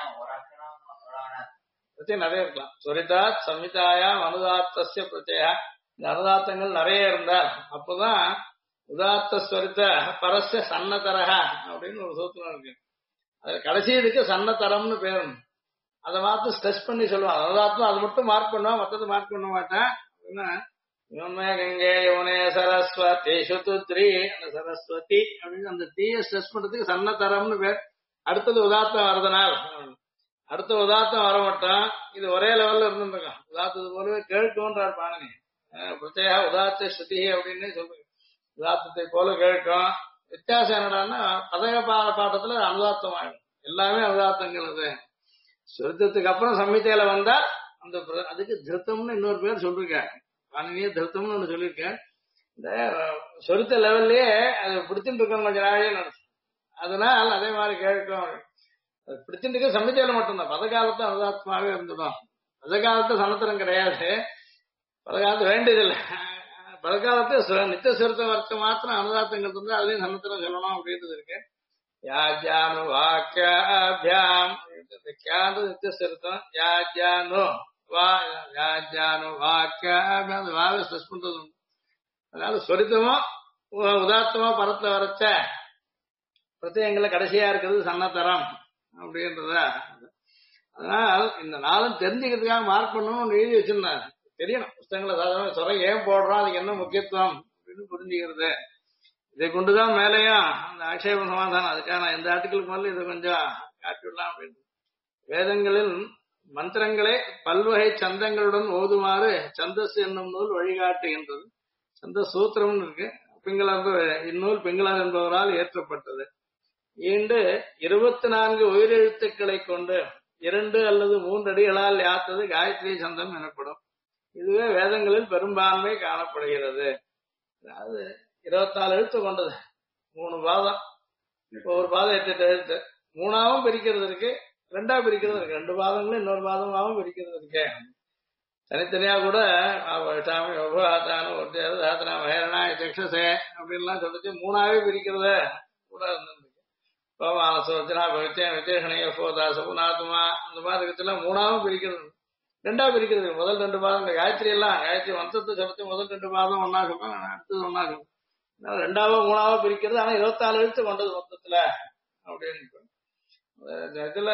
நிறைய இருக்கலாம். ஸ்வரிதா சம்ஹிதாயா அனுதாத்தஸ்ய பிரத்யா. இந்த அனுதாத்தங்கள் நிறைய இருந்தால் அப்பதான் உதாத்த ஸ்வரித்த பரஸ்ய சன்னதரக அப்படின்னு ஒரு சூத்திரம் இருக்கு. அது கடைசி இதுக்கு சன்னதரம்னு பேரு. அதை மாத்து ஸ்ட்ரெஸ் பண்ணி சொல்லுவான். அனுதாத்தம் அது மட்டும் மார்க் பண்ணுவான், மற்றது மார்க் பண்ண மாட்டேன். கங்கை யமுனே சரஸ்வதி சுத்ரி அந்த சரஸ்வதி அப்படின்னு அந்த தீய ஸ்ட்ரெஸ் பண்றதுக்கு சன்னதரம்னு பேர். அடுத்தது உதாத்தம் வரதுனால் அடுத்த உதாத்தம் வர மாட்டோம். இது ஒரே லெவல்ல இருந்துருக்கோம். உதாத்தது போலவே கேட்கும்ன்றார் பாணனி. பிரத்யா உதாத்த ஸ்ருதி அப்படின்னு சொல்றேன். உதாத்தத்தை போல கேட்கும். வித்தியாசம் என்னடான்னா பதக பாட்டத்துல அனுதாத்தம் ஆயிடும். எல்லாமே அனுதாத்தங்கள். அது சொருத்தத்துக்கு அப்புறம் சம்ஹிதையில வந்தா அந்த அதுக்கு திருத்தம்னு இன்னொரு பேர் சொல்லிருக்கேன். பாணினியே திருத்தம்னு ஒண்ணு சொல்லியிருக்கேன். இந்த சொருத்த லெவல்லயே அது பிடிச்சுட்டு இருக்கோம் கொஞ்ச நாளே நடக்கும். அதனால அதே மாதிரி கேட்கும். அது பிடிச்சுட்டு இருக்க சம்ஹிதையில மட்டும்தான். பதகாலத்தை அனுதாத்தமாவே இருந்துடும். பதகாலத்தை சனத்திரம் கிடையாது. பதகாலத்து வேண்டியதில்லை. பதகாலத்து நித்திய சொருத்த வர்த்த மாத்திரம் அனுதாத்தங்கள் இருந்தா அதுலயும் சனத்திரம் சொல்லணும் அப்படின்றது இருக்கு. யாஜ்யானு வாக்கியாபியாம் நித்திய சொருத்தம் யாஜ்யானு வாக்கியாபியாம் வாவை ஸ்ட்ரெஸ் பண்றது. அதனால சொரித்தமோ உதாத்தமோ பரத்துல வரைச்ச பிரத்யங்களை கடைசியா இருக்கிறது சன்னத்தரம் அப்படின்றதா. அதனால் இந்த நாளும் தெரிஞ்சுக்கிறதுக்காக மார்க் பண்ணணும்னு எழுதி வச்சிருந்தாங்க. தெரியணும் புத்தகங்களை சாதாரண சொர ஏன் போடுறோம், அதுக்கு என்ன முக்கியத்துவம் அப்படின்னு புரிஞ்சுக்கிறது. இதை கொண்டுதான் மேலேயும் அந்த ஆட்சேப சமாதானம். அதுக்காக நான் இந்த ஆர்டிகளுக்கு முதல்ல இதை கொஞ்சம் காட்டிவிடலாம் அப்படின்னு. வேதங்களில் மந்திரங்களை பல்வகை சந்தங்களுடன் ஓதுமாறு சந்தஸ் என்னும் நூல் வழிகாட்டுகின்றது. சந்த சூத்திரம் இருக்கு. பிங்களர் இந்நூல் பிங்களர் என்பவரால் இயற்றப்பட்டது. ஈண்டு 24 உயிரெழுத்துக்களை கொண்டு 2 அல்லது 3 அடிகளால் யாத்தது காயத்ரி சந்தம் எனப்படும். இதுவே வேதங்களில் பெரும்பான்மை காணப்படுகிறது. அதாவது 24 எழுத்து கொண்டது. 3 பாதம். ஒரு பாதம் 8 எழுத்து. 3ஆவும் பிரிக்கிறது இருக்கு, 2ஆ பிரிக்கிறது இருக்கு. 2 பாதங்களும் இன்னொரு பாதமாவும் பிரிக்கிறது இருக்கு. தனித்தனியா கூட மகேரணாசே அப்படின்லாம் சொல்லிச்சு 3ஆவே பிரிக்கிறத கூட இருந்திருக்கு. விசேஷணைய சபுநாத்மா அந்த மாதிரி இருக்கிறதுல 3ஆவும் பிரிக்கிறது, 2ஆ பிரிக்கிறது. முதல் 2 பாதம் காயத்ரி எல்லாம் காயத்ரி மந்திரத்தை சொல்லிச்சு முதல் 2 பாதம் ஒன்னா சொல்றேன், அடுத்தது ஒன்னா சொல்றேன். 2ஆவோ 3ஆவோ பிரிக்கிறது. ஆனா 24 எழுத்து கொண்டது மொத்தத்துல அப்படின்னு. இதுல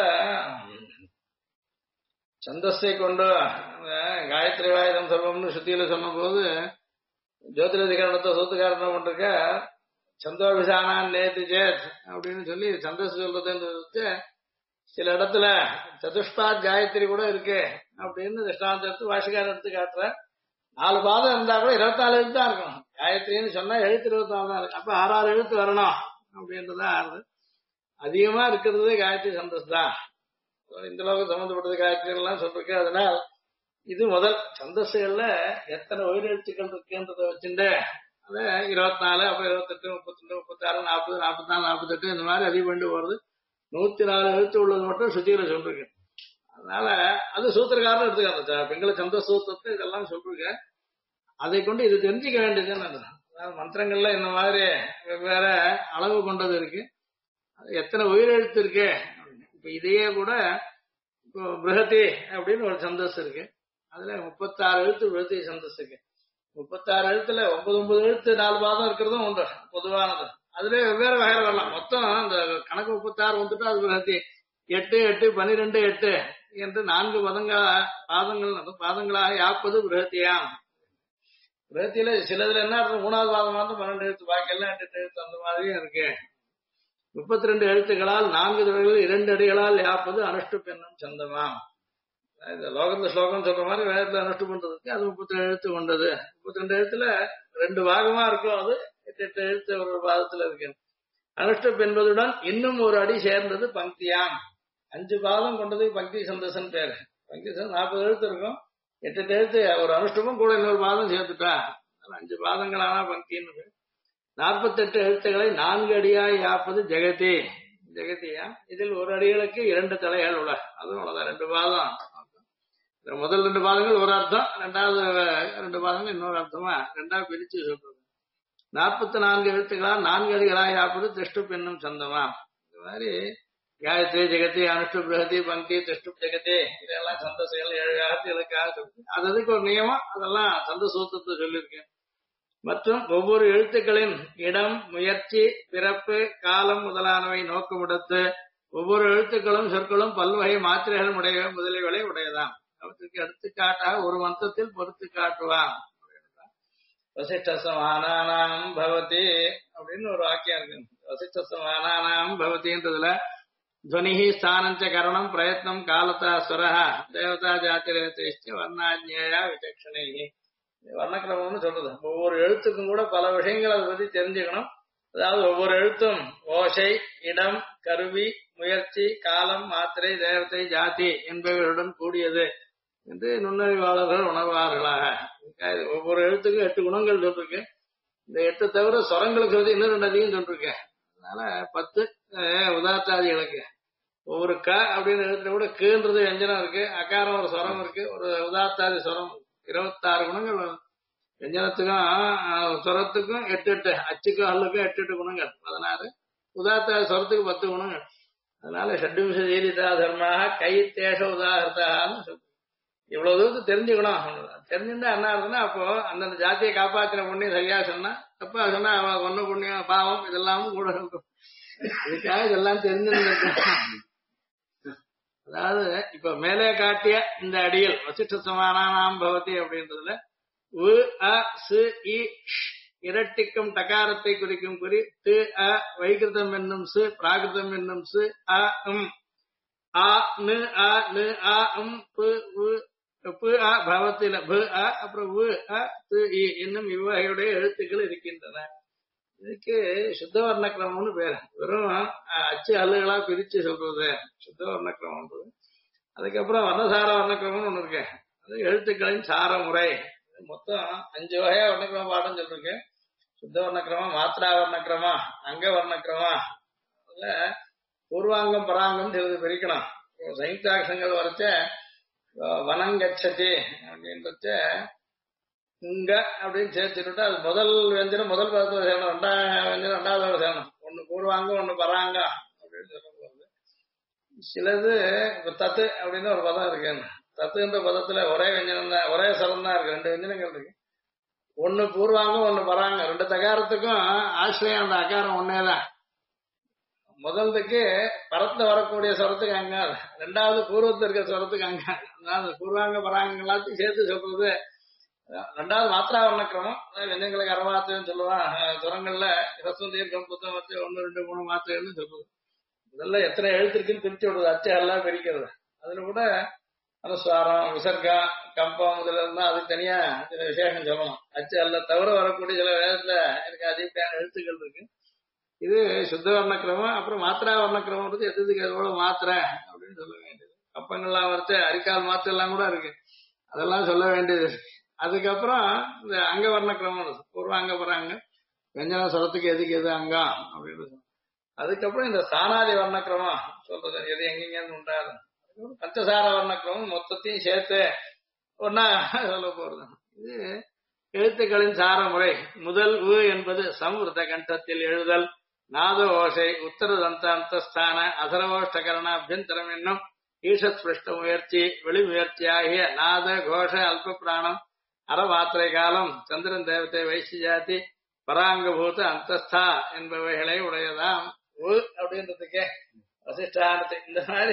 சந்தஸை கொண்டு காயத்ரி வாயுதம் சொல்வம்னு சுத்தியில சொன்ன போது ஜோதிரதிகரணத்தை சூத்துக்காரன் பண்றக்க சந்தோபிசானான் நேத்து சேத் அப்படின்னு சொல்லி சந்தஸ் சொல்றதுன்னு சில இடத்துல சதுஷ்பாத் காயத்ரி கூட இருக்கு அப்படின்னு திருஷ்டாந்தம் எடுத்து வாஷிகாரம் எடுத்து காட்டுற. 4 பாதம் இருந்தா கூட 24 எழுத்து தான் இருக்கணும். காயத்ரின்னு சொன்னா எழுத்து 24 தான் இருக்கு. அப்ப 6 எழுத்து வரணும் அப்படின்றதான் ஆறுது. அதிகமா இருக்கிறது காயத்ரி சந்தஸ் தான். இந்த அளவுக்கு சம்பந்தப்பட்டது காயத்ரி எல்லாம் சொல்லிருக்கு. அதனால் இது முதல் சந்தஸ்கள்ல எத்தனை உயிரெழுத்துக்கள் இருக்குன்றத வச்சுட்டு அதை 24 அப்புறம் 28 32 36 40 44 48 இந்த மாதிரி அதிகம் பண்ணி வருது. 104 எழுத்து உள்ளது மட்டும் சுத்தியில சொல்லிருக்கு. அதனால அது சூத்திரக்காரன் எடுத்துக்காங்க பெங்கள சந்த சூத்திரத்தை இதெல்லாம் சொல்றீங்க. அதை கொண்டு இது தெரிஞ்சுக்க வேண்டியதுன்னு அதாவது மந்திரங்கள்ல இந்த மாதிரி வெவ்வேறு அளவு கொண்டது இருக்கு. எத்தனை உயிரெழுத்து இருக்கு இப்ப இதையே கூட இப்போ பிருகதி அப்படின்னு ஒரு சந்தஸ் இருக்கு. அதுல 36 எழுத்து பிருகதி சந்தஸ் இருக்கு. 36 எழுத்துல 9 எழுத்து 4 பாதம் இருக்கிறதும் உண்டு பொதுவானது. அதுல வெவ்வேறு வகையில வரலாம். மொத்தம் அந்த கணக்கு 36 வந்துட்டு அது பிருகதி 8 8 12 8 என்று 4 பாதங்களாக யாப்பது பிருகத்தியாம். பிருகத்தியில சிலதுல என்ன 3வது பாதம் வந்து 12 எழுத்து, பாக்கி எல்லாம் 8 எழுத்து அந்த மாதிரியும் இருக்கு. 32 எழுத்துக்களால் 4 துறைகள் 2 அடிகளால் யாப்பது அனுஷ்டு பெண்ணும் சந்தமாம். இந்த லோகத்துல ஸ்லோகம் சொல்ற மாதிரி வேதத்துல அனுஷ்டு பண்றதுக்கு அது 32 எழுத்து கொண்டது. 32 எழுத்துல 2 பாகமா இருக்கும். அது 8 எழுத்து ஒரு பாதத்துல இருக்கு. அனுஷ்டு என்பதுடன் இன்னும் ஒரு அடி சேர்ந்தது பங்கியாம். 5 பாதம் கொண்டது பங்கி சந்தசன் பேரு. பங்கி சந்தஸ் 40 எழுத்து இருக்கும். 8 எழுத்து ஒரு அனுஷ்டமும் கூட இன்னொரு பாதம் சேர்த்துட்டா 5 பாதங்களான பங்கின்னு பேர். 48 எழுத்துக்களை 4 அடியாய் யாப்பது ஜெகதி. ஜெகதியா இதில் ஒரு அடிகளுக்கு 2 தலைகள் உள்ள. அதுவும் அவ்வளவுதான் 2 பாதம். முதல் 2 பாதங்கள் ஒரு அர்த்தம், 2வது 2 பாதங்கள் இன்னொரு அர்த்தமா 2ஆ பிரிச்சு சொல்றது. 44 எழுத்துக்களால் 4 அடிகளாய் யாப்பது திருஷ்டு பெண்ணும் சந்தமா. இந்த மாதிரி காயத்ரி ஜெகதி அனுஷ்டு பிரகதி பங்கி திருஷ்டு ஜெகதி இதெல்லாம் சந்தசைகள் 7 காலத்துகளுக்காக சொல்லி அதுக்கு ஒரு நியமம். அதெல்லாம் சந்த சூத்திரத்தை சொல்லியிருக்கேன். மற்றும் ஒவ்வொரு எழுத்துக்களின் இடம், முயற்சி, பிறப்பு, காலம் முதலானவை நோக்கமிடத்து ஒவ்வொரு எழுத்துக்களும் சொற்களும் பல்வகை மாத்திரைகள் முதலியவளை உடையதாம். அவற்றுக்கு எடுத்துக்காட்டாக ஒரு மந்திரத்தில் பொறுத்து காட்டுவான். வசிஷ்ட சமானானாம் பவதி அப்படின்னு ஒரு வாக்கியம் இருக்கு. வசிஷ்ட சமானானாம் பவதின்றதுல துவனிஹி ஸ்தானஞ்ச கரணம் பிரயத்னம் காலதா ஸ்வரஹ தேவதா ஜாத்திரேஷ்ட வர்ணாஜ்ஞேயா விசக்ஷணைஹி. வர்ணக்கிரமம்னு சொல்றது. ஒவ்வொரு எழுத்துக்கும் கூட பல விஷயங்கள் அதை பத்தி தெரிஞ்சுக்கணும். அதாவது ஒவ்வொரு எழுத்தும் ஓசை, இடம், கருவி, முயற்சி, காலம், மாத்திரை, தேவதை, ஜாதி என்பவைகளுடன் கூடியது என்று நுண்ணறிவாளர்கள் உணர்வார்களாக. ஒவ்வொரு எழுத்துக்கும் 8 குணங்கள் சொல்லிருக்கு. இந்த 8 தவிர சொரங்களுக்கு இன்னும் 2 அதிகம் சொல்லிருக்கேன். அதனால 10 உதாத்தாதிகளுக்கு ஒவ்வொரு க அப்படின்னு எழுத்துல கூட கேன்றது வெஞ்சனம் இருக்கு, அகாரம் ஒரு சொரம் இருக்கு, ஒரு உதாத்தாதி சொரம் 26 குணங்கள். வெஞ்சனத்துக்கும் சொரத்துக்கும் 8 8, அச்சுக்கும் அல்லுக்கும் 8 8 குணங்கள் 16, உதாத்தாதி சொரத்துக்கு 10 குணங்கள். அதனால ஷட்விம்ச ஜீலிதா தர்மாக கை தேச உதாகர்த்தான்னு சொல்லு. இவ்வளவு தூரத்து தெரிஞ்சுக்கணும். தெரிஞ்சுட்டா என்ன ஆகுதுன்னா அப்போ அந்தந்த ஜாத்தியை காப்பாற்றின புண்ணியம் சரியா சொன்னா, தப்பா சொன்னா அவன் ஒண்ணு புண்ணியம் பாவம் இதெல்லாமும் கூட இருக்கும். இதுக்காக இதெல்லாம் தெரிஞ்சிருந்த. அதாவது இப்ப மேலே காட்டிய இந்த அடியில் வசிஷ்ட சமானானாம் பவதி அப்படின்றதுல உ அ சு இ இரட்டிக்கும் டகாரத்தை குறிக்கும் குறி, து அ வைகிருதம் என்னும் சு, பிராகிருதம் என்னும் சு, அ ஆ நு ஆ நு ஆ பு பு அ பவத்தில பு அ அப்புறம் உ அ து இ என்னும் இவ்வகையுடைய எழுத்துக்கள் இருக்கின்றன. இதுக்கு சுத்த வர்ணக்கிரமம்னு பேரு. வெறும் அச்சு அல்லுகளா பிரிச்சு சொல்றது சுத்த வர்ணக்கிரமம். அதுக்கப்புறம் வர்ணசார வர்ணக்கிரமம்னு ஒண்ணு இருக்கு. அது எழுத்துக்களின் சார முறை. மொத்தம் 5 வகையா வர்ணக்கிரம பாடம் சொல்லிருக்கேன். சுத்த வர்ணக்கிரமம், மாத்ரா வர்ணக்கிரமம், அங்க வர்ணக்கிரமம், அதுல பூர்வாங்கம் பராங்கம் பிரிக்கணும். சயுக்தாட்சங்கள் வரைச்ச வனங்கச்சதி அப்படின்றச்ச இங்க அப்படின்னு சேர்த்துட்டா அது முதல் வெஞ்சனம் முதல் பதத்துல சேரணும், 2வது வெஞ்சனம் 2வது சேரணும். ஒண்ணு பூர்வாங்கம் ஒண்ணு பராங்கம் அப்படின்னு சொல்லப்படுது. சிலது இப்ப தத்து அப்படின்னு ஒரு பதம் இருக்கு. தத்துன்ற பதத்துல ஒரே வெஞ்சனம் தான், ஒரே சரம் தான் இருக்கு. 2 வெஞ்சனங்கள் இருக்கு. ஒண்ணு பூர்வாங்கம் ஒண்ணு பராங்கம். 2 தகாரத்துக்கும் ஆசிரியம் அந்த அகாரம் ஒன்னேதான். முதல்துக்கு பரத்துல வரக்கூடிய சொரத்துக்கு அங்க, 2வது பூர்வத்துல இருக்கிற சொரத்துக்கு அங்க. அதாவது பூர்வாங்க பராங்க எல்லாத்தையும் சேர்த்து சொல்றது. 2வது மாத்ரா வர்ணக்கிரமம். வெஞ்சங்களுக்கு அரவாத்துன்னு சொல்லுவான். சுரங்கள்ல ரசம் தீர்க்கம் புத்தம் வச்சு 1 2 3 மாத்திரைன்னு சொல்றது. முதல்ல எத்தனை எழுத்திருக்குன்னு பிரிச்சு விடுறது, அச்சு எல்லாம் பிரிக்கிறது. அதுல கூட அனுஸ்வாரம், விசர்கா, கம்பம் முதல்ல இருந்தா அதுக்கு தனியா சில விசேஷம் சொல்லணும். அச்சு அல்ல தவிர வரக்கூடிய சில வேதத்துல எனக்கு அதிகப்படியான எழுத்துக்கள் இருக்கு. இது சுத்த வர்ணக்கிரமம். அப்புறம் மாத்திரா வர்ணக்கிரமம் எதுக்கு அதோட மாத்திரை அப்படின்னு சொல்ல வேண்டியது. கப்பங்கள்லாம் வரைச்ச அரிக்கால் மாத்திரை எல்லாம் கூட இருக்கு, அதெல்லாம் சொல்ல வேண்டியது. அதுக்கப்புறம் இந்த அங்க வர்ணக்கிரமம், பூர்வாங்க போறாங்க வெஞ்சன சொரத்துக்கு எதுக்கு எது அங்கம் அப்படின்னு. அதுக்கப்புறம் இந்த ஸ்தானாதி வர்ணக்கிரமம் சொல்றது, எது எங்கெங்கன்னு உண்டாது. பஞ்சசார வர்ணக்கிரமம் மொத்தத்தையும் சேர்த்து ஒன்னா சொல்ல போறது. இது எழுத்துக்களின் சார முறை. முதல் உ என்பது சம்வృత கண்டத்தில் எழுதல், நாத ஓசை, உத்தர தந்த அந்தஸ்தான அதரவோஷ்டகரண அபியந்தரம் என்னும் ஈஷத் பிருஷ்ட முயற்சி, வெளி முயற்சியாகிய நாத கோஷ அல்ப பிராணம், அறமாத்திரை காலம், சந்திரன் தேவத்தை, வைசிய ஜாதி, பராங்கபூத அந்தஸ்தா என்பவைகளை உடையதாம். உ அப்படின்றதுக்கே வசிஷ்டானத்தை இந்த மாதிரி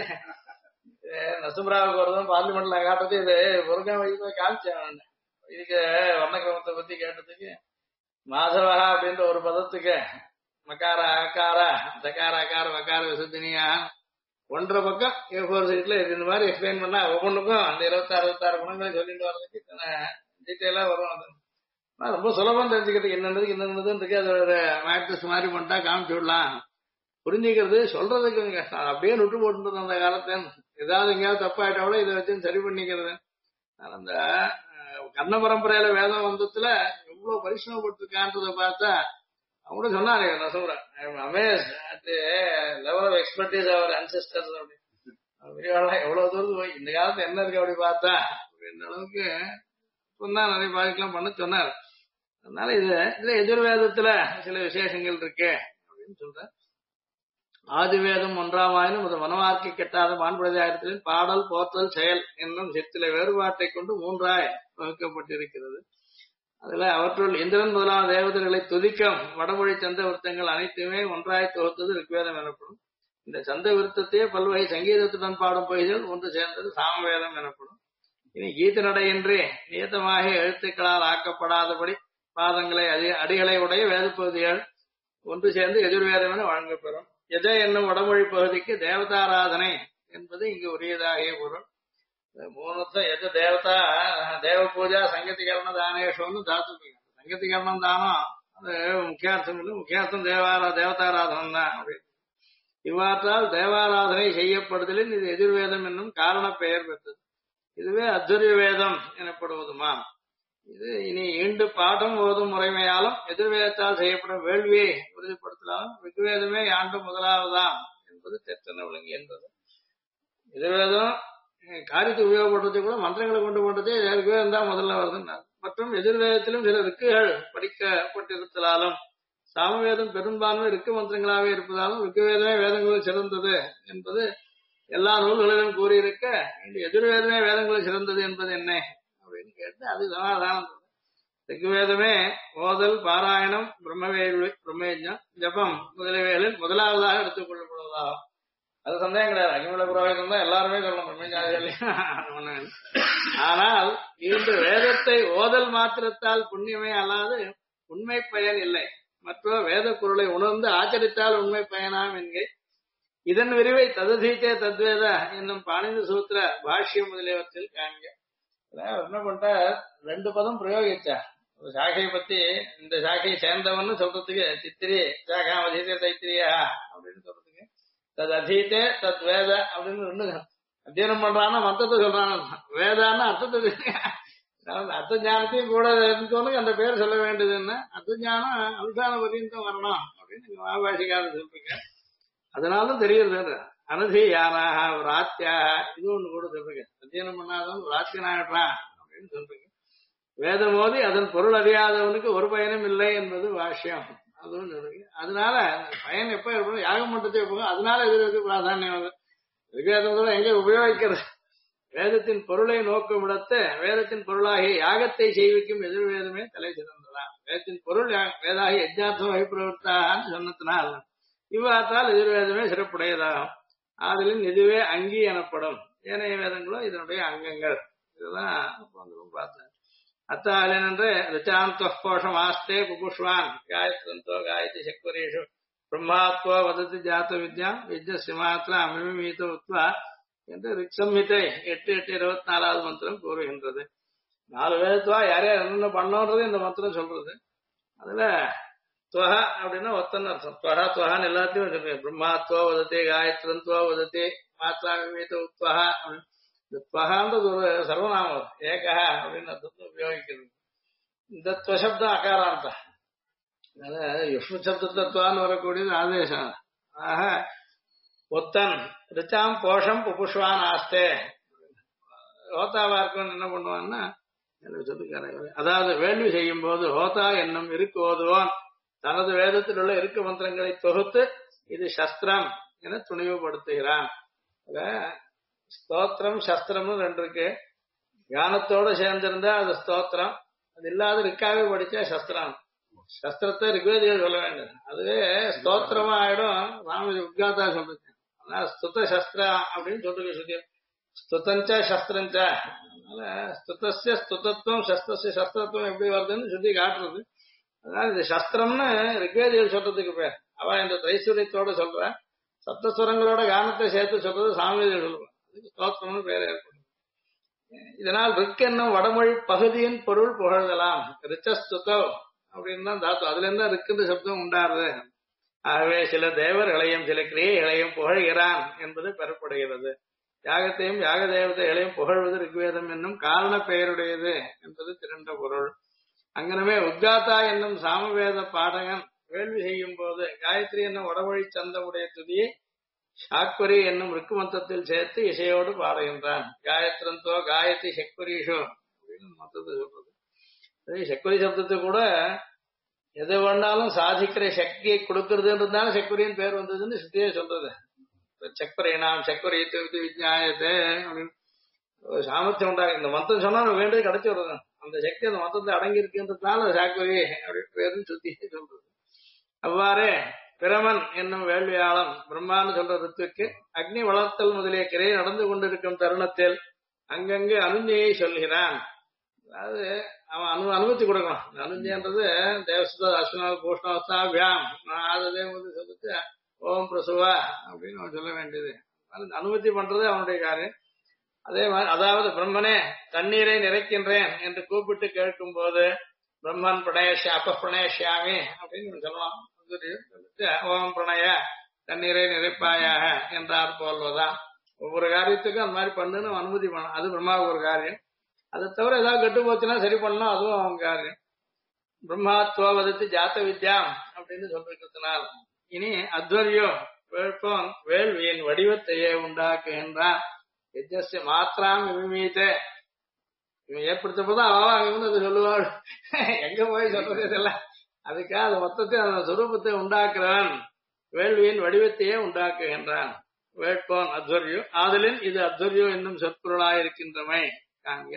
நசுமராவுக்கு வருதும் பார்லிமெண்ட்ல காட்டுறது. இது முருகன் வயசுல காமிச்சேன். இதுக்கு வர்ணக்கிரமத்தை பத்தி கேட்டதுக்கு மாதவா அப்படின்ற ஒரு பதத்துக்கு மக்கார அக்கார தக்கார அக்கார வக்கார விசுத்தினியா 1.5 பக்கம் A4 சீட்ல இந்த மாதிரி எக்ஸ்பிளைன் பண்ணா ஒவ்வொன்றுக்கும் அந்த 26 குணங்களை சொல்லிட்டு வர்றதுக்கு டீட்டெயிலா வரும். அது ரொம்ப சுலபம் தெரிஞ்சுக்கிறதுக்கு என்னன்றதுக்கு என்னன்னு இருக்கு. அது ஒரு மேட்ரிக்ஸ் மாதிரி பண்ணிட்டா காமிச்சு விடலாம். புரிஞ்சுக்கிறது சொல்றதுக்கு கஷ்டம். அப்படியே நுட்டு போட்டு அந்த காலத்துல ஏதாவது எங்கேயாவது தப்பாயிட்டாவோட இதை வச்சு சரி பண்ணிக்கிறது. அந்த கர்ண பரம்பரையில வேதம் வந்ததுல எவ்வளவு பரிசிரமப்பட்டிருக்கான்றத பார்த்தா அவங்க சொன்னாரு நசுமரன், amaze at level of expertise அவர் அன்செஸ்டர்ஸ் அப்படின்னு எவ்வளவு தூரத்துக்கு போய் இந்த காலத்துல என்ன இருக்கு அப்படி பார்த்தா அப்படின்ற அளவுக்கு சொன்னா நிறைய ப்ராஜெக்ட்லாம் பண்ண சொன்னார். அதனால இதுல எதிர்வேதத்துல சில விசேஷங்கள் இருக்கு அப்படின்னு சொல்ற. ஆதிவேதம் 1ஆம் அது மனவார்க்கை கெட்டாத மாண்புடையாயிரத்தின் பாடல், போற்றல், செயல் என்னும் சிற்சில வேறுபாட்டை கொண்டு 3ஆய் வகுக்கப்பட்டிருக்கிறது. அதுல அவற்றுள் இந்திரன் முதலான தேவதைகளை துதிக்கும் வடமொழி சந்த விருத்தங்கள் அனைத்துமே ஒன்றாய் தொகுத்தது ரிக்வேதம் எனப்படும். இந்த சந்த விருத்தத்தையே பல்வகை சங்கீதத்துடன் பாடும் பகுதிகள் ஒன்று சேர்ந்தது சாமவேதம் எனப்படும். இனி கீத நடையின்றி நியத்தமாக எழுத்துக்களால் ஆக்கப்படாதபடி பாதங்களை அடிகளை உடைய வேத பகுதிகள் ஒன்று சேர்ந்து எதிர்வேதம் என வழங்கப்பெறும். எதை என்னும் வடமொழி பகுதிக்கு தேவதாராதனை என்பது இங்கு உரியதாகிய பொருள். மூணுத்த எது தேவதா தேவ பூஜா சங்கத்திகரண தானேஷம்னு தாத்து. சங்கத்திகரணம் தானம் அது முக்கியார்த்தம் இல்லை, முக்கியார்த்தம் தேவதாராதனம் தான் அப்படின்னு. இவ்வாற்றால் தேவாராதனை செய்யப்படுதலில் இது எதிர்வேதம் என்னும் காரண பெயர் பெற்றது. இதுவே அத்வரிய வேதம் எனப்படுவதுமா. இது இனி ஈண்டு பாடம் ஓதும் முறைமையாலும் எதிர்வேதத்தால் செய்யப்படும் வேள்வியை உறுதிப்படுத்தலாம். ரிக்வேதமே ஆண்டு முதலாவதாம் என்பது தெற்றன விளங்கி என்பது. எதிர்வேதம் காரியத்தை உபயோகப்படுறது கூட மந்திரங்களை கொண்டு போன்றதே ரிக்வேதம் தான் முதல்ல வருதுன்னா. மற்றும் எதிர்வேதத்திலும் சில ரிக்குகள் படிக்கப்பட்டிருத்தலாலும் சாமவேதம் பெரும்பான்மை ரிக்கு மந்திரங்களாகவே இருப்பதாலும் ரிக்குவேதமே வேதங்களில் சிறந்தது என்பது எல்லா நூல்களிலும் கூறியிருக்க, எதிர்வேதமே வேதங்களில் சிறந்தது என்பது என்ன அப்படின்னு கேட்டு அது சமாதானம். ரிக்வேதமே ஓதல், பாராயணம், பிரம்மயஜம், ஜபம் முதலியவைகளில் முதலாவதாக எடுத்துக் கொள்ளப்படுவதாகும். அது சந்தேகம் கிடையாது. அகிமல புரோகிதம் தான் எல்லாருமே சொல்லணும் பிரம்மஜாதிகள். ஆனால் இந்த வேதத்தை ஓதல் மாத்திரத்தால் புண்ணியமே அல்லாது உண்மை பயன் இல்லை. மற்ற வேத பொருளை உணர்ந்து ஆச்சரித்தால் உண்மை பயனாம் என்கை. இதன் விரிவை தததீச்சே தத்வேத என்னும் பாணினி சூத்திர பாஷ்யம் முதலியவற்றில் காண்க. என்ன பண்ணிட்ட 2 பதம் பிரயோகிச்சா. ஒரு சாகையை பத்தி இந்த சாகையை சேர்ந்தவன்னு சொல்றதுக்கு சித்திரி சாகாமதீதே தைத்திரியா அப்படின்னு சொல்றதுக்கு தது அதீத்தே தத் வேத அப்படின்னு 2 அத்தியனம் பண்றான்னா மந்தத்தை சொல்றான். வேதான்னு அர்த்தத்தை அர்த்த ஞானத்தையும் கூட இருக்கணும். அந்த பேர் சொல்ல வேண்டியதுன்னு அர்த்த ஞானம் அனுஷ்டான பரியந்தம் வரணும் அப்படின்னு மகாபாஷிக்காரர் சொல்றீங்க. அதனாலும் தெரியுது அனதி யானாக ஒரு ஆத்தியாக இது ஒண்ணு கூட சொல்றீங்க. அத்தியனம் பண்ணாதவன் ஒரு ஆத்தியனாகட்டான் அப்படின்னு சொல்றீங்க. வேதம் மோதி அதன் பொருள் அறியாதவனுக்கு ஒரு பயனும் இல்லை என்பது வாஷ்யம். அதுவும் சொல்றீங்க. அதனால பயன் எப்ப ஏற்படும், யாகம் பண்றதே போகும். அதனால இது பிராதானியம். ரிக்வேதத்தோட எங்க உபயோகிக்கிறது? வேதத்தின் பொருளை நோக்கும் இடத்து வேதத்தின் பொருளாகிய யாகத்தை செய்விக்கும் எதிர்வேதமே தலை சிறந்ததான். வேதத்தின் பொருள் வேதாகிய யஜ்ஞார்த்தம் வகைப்பிரவர்த்தான்னு சொன்னதுனால் இவ்வாற்றால் எதிர்வேதமே சிறப்புடையதாகும். ஆதலின் இதுவே அங்கி எனப்படும். ஏனைய வேதங்களும் இதனுடைய அங்கங்கள். இதுதான் பார்த்தேன். அத்தாலென்று ரிச்சாந்தோ கோஷம் ஆஸ்தே புகுஷ்வான் காயத்ரந்தோ காயத்தி சக்வரேஷு பிரம்மாத்வோ வதத்தி ஜாத்த வித்யாம் வித்யஸ்ய மாத்திரா அமிமீத உத்வா என்று ரிக்ஷம்ஹிதை 8:8 மந்திரம் கூறுகின்றது. 4 வேதத்துவா யாரையா என்னென்ன பண்ணோன்றது இந்த மந்திரம் சொல்றது. அதுல துவஹ அப்படின்னா ஒத்தன்னு அர்த்தம். துவஹா துவஹான்னு எல்லாத்தையும் சொல்றேன். பிரம்மாத்வோ வதத்தி காயத்ரந்தோ வதத்தி மாத்திரா அமிமீத உத்வஹ. இந்த துவஹான்றது ஒரு சர்வநாமம். ஏகா அப்படின்னு அர்த்தத்தை உபயோகிக்கிறது. இந்த துவசப்தம் அகாராந்தம். யுஷ்ணு சப்தத்துவான்னு வரக்கூடியது ஆதேசம். ஆக ஒத்தன் ரிச்சாம் போஷம் புபுஷ்வான் ஆஸ்தே. ஹோத்தாவா இருக்கவன் என்ன பண்ணுவான்னா அதாவது வேள்வி செய்யும் போது ஹோதா என்னும் இருக்கு ஓதுவான் தனது வேதத்தில் உள்ள இருக்கு மந்திரங்களை தொகுத்து இது சஸ்திரம் என துணிவுபடுத்துகிறான். ஸ்தோத்திரம் சஸ்திரம்னு ரெண்டு இருக்கு. கானத்தோட சேர்ந்திருந்தா அது ஸ்தோத்திரம், அது இல்லாத ரிக்காவே படிச்சா சஸ்திரம். சஸ்திரத்தை ரிக்வேதிகள் சொல்ல வேண்டும், அதுவே ஸ்தோத்திரமா ஆயிடும். ராமஜி உத்காத்தா சொல்றது ஆனா ஸ்துத சஸ்திரா அப்படின்னு சொல்றது சுத்தியம். ஸ்துதஞ்ச சஸ்திரஞ்ச, அதனால ஸ்துதஸ்ய ஸ்துதத்துவம் சஸ்திரஸ்ய சஸ்திரத்துவம் எப்படி வருதுன்னு சொல்லி காட்டுறது. அதனால இது சஸ்திரம்னு ரிக்வேதிகள் சொல்றதுக்கு பேர். அவ இந்த தைஸ்வரியத்தோட சொல்ற, சப்தஸ்வரங்களோட கானத்தை சேர்த்து சொல்றது சாமிகள் சொல்லுவாங்க, அதுக்கு ஸ்தோத்திரம்னு பேர் ஏற்படும். இதனால் ரிக் என்னும் வடமொழி பகுதியின் பொருள் புகழ்தலாம். ரிச்சஸ்துதோ அப்படின்னு தான் தாத்து, அதுல இருந்தா ரிக்குன்ற சப்தம் உண்டாருது. ஆகவே சில தேவர்களையும் சில கிரியைகளையும் புகழ்கிறான் என்பது பெறப்படுகிறது. யாகத்தையும் யாக தேவதைகளையும் புகழ்வது ரிக்வேதம் என்னும் காரண பெயருடையது என்பது திரண்ட பொருள். அங்கனமே உத்காத்தா என்னும் சாமவேத பாடகன் வேள்வி செய்யும் போது காயத்ரி என்னும் வடமொழி சந்தமுடைய துதியை சாக்வரி என்னும் ருக்கு மந்தத்தில் சேர்த்து இசையோடு பாடுகின்றான். காயத்ரந்தோ காயத்ரி செக்வரீஷோ அப்படின்னு மொத்தத்தை சொல்றது. அதே செக்வரி சப்தத்தை கூட எது வேணாலும் சாதிக்கிற சக்தியை கொடுக்கறதுன்றதுனால செக்வரியின் பேர் வந்ததுன்னு சுத்தியே சொல்றது. செக்வரீனாம் செக்வரி விஜயாயத்தை அப்படின்னு சாமர்த்தியம் உண்டாக இந்த மந்திரம் சொன்னா வேண்டியது கிடைச்சி வருது. அந்த சக்தி அந்த மந்திரத்தை அடங்கி இருக்குன்றதுனால சாக்வரி அப்படின்னு பேருன்னு சுத்தியே சொல்றது. அவ்வாறே பிரமன் என்னும் வேள்வியாளன் பிரம்மான்னு சொல்ற ரித்துக்கு அக்னி வளர்த்தல் முதலிய கிரை நடந்து கொண்டிருக்கும் தருணத்தில் அங்கங்கு அனுஞ்சையை சொல்கிறான். அதாவது அவன் அனுமதி கொடுக்கணும். அனுஞ்சைன்றது தேவசுத அஸ்வினா பூஷ்ணவஸ்தாபியாம் ஆததே சொல்லிட்டு ஓம் பிரசுவா அப்படின்னு அவன் சொல்ல வேண்டியது. அனுமதி பண்றது அவனுடைய காரியம். அதே மாதிரி அதாவது பிரம்மனே தண்ணீரை நிறைக்கின்றேன் என்று கூப்பிட்டு கேட்கும் போது பிரம்மன் பிரணயஷா அப்ப பிரணயஷாமி அப்படின்னு சொல்லலாம். ஓம் பிரணய தண்ணீரை நிறைப்பாயாக என்றார் போல்வதான். ஒவ்வொரு காரியத்துக்கும் அந்த மாதிரி பண்ணுன்னு அனுமதி பண்ணணும். அது பிரம்மாவுக்கு ஒரு காரியம். அதை தவிர ஏதாவது கெட்டு போச்சுன்னா சரி பண்ணணும், அதுவும் அவன் காரியம். பிரம்மாத்வதத்து ஜாத்த வித்யாம் அப்படின்னு சொல்லிருக்கிறதுனால் இனி அத்வரியோ வேட்போன் வேள்வியின் வடிவத்தையே உண்டாக்குகின்றான். யஜ்ஞஸ்ய மாத்திராம் விமீதே, இவன் ஏற்படுத்த போதான் அங்க வந்து அதை சொல்லுவாள். எங்க போய் சொல்றது இதெல்லாம் அதுக்காக அது மொத்தத்தை அந்த சுரூபத்தை உண்டாக்குறவன் வேள்வியின் வடிவத்தையே உண்டாக்குகின்றான். வேட்போன் அத்வரியோ ஆதலின் இது அத்வரியோ என்னும் சொற்பொருளாயிருக்கின்றமை காண்க.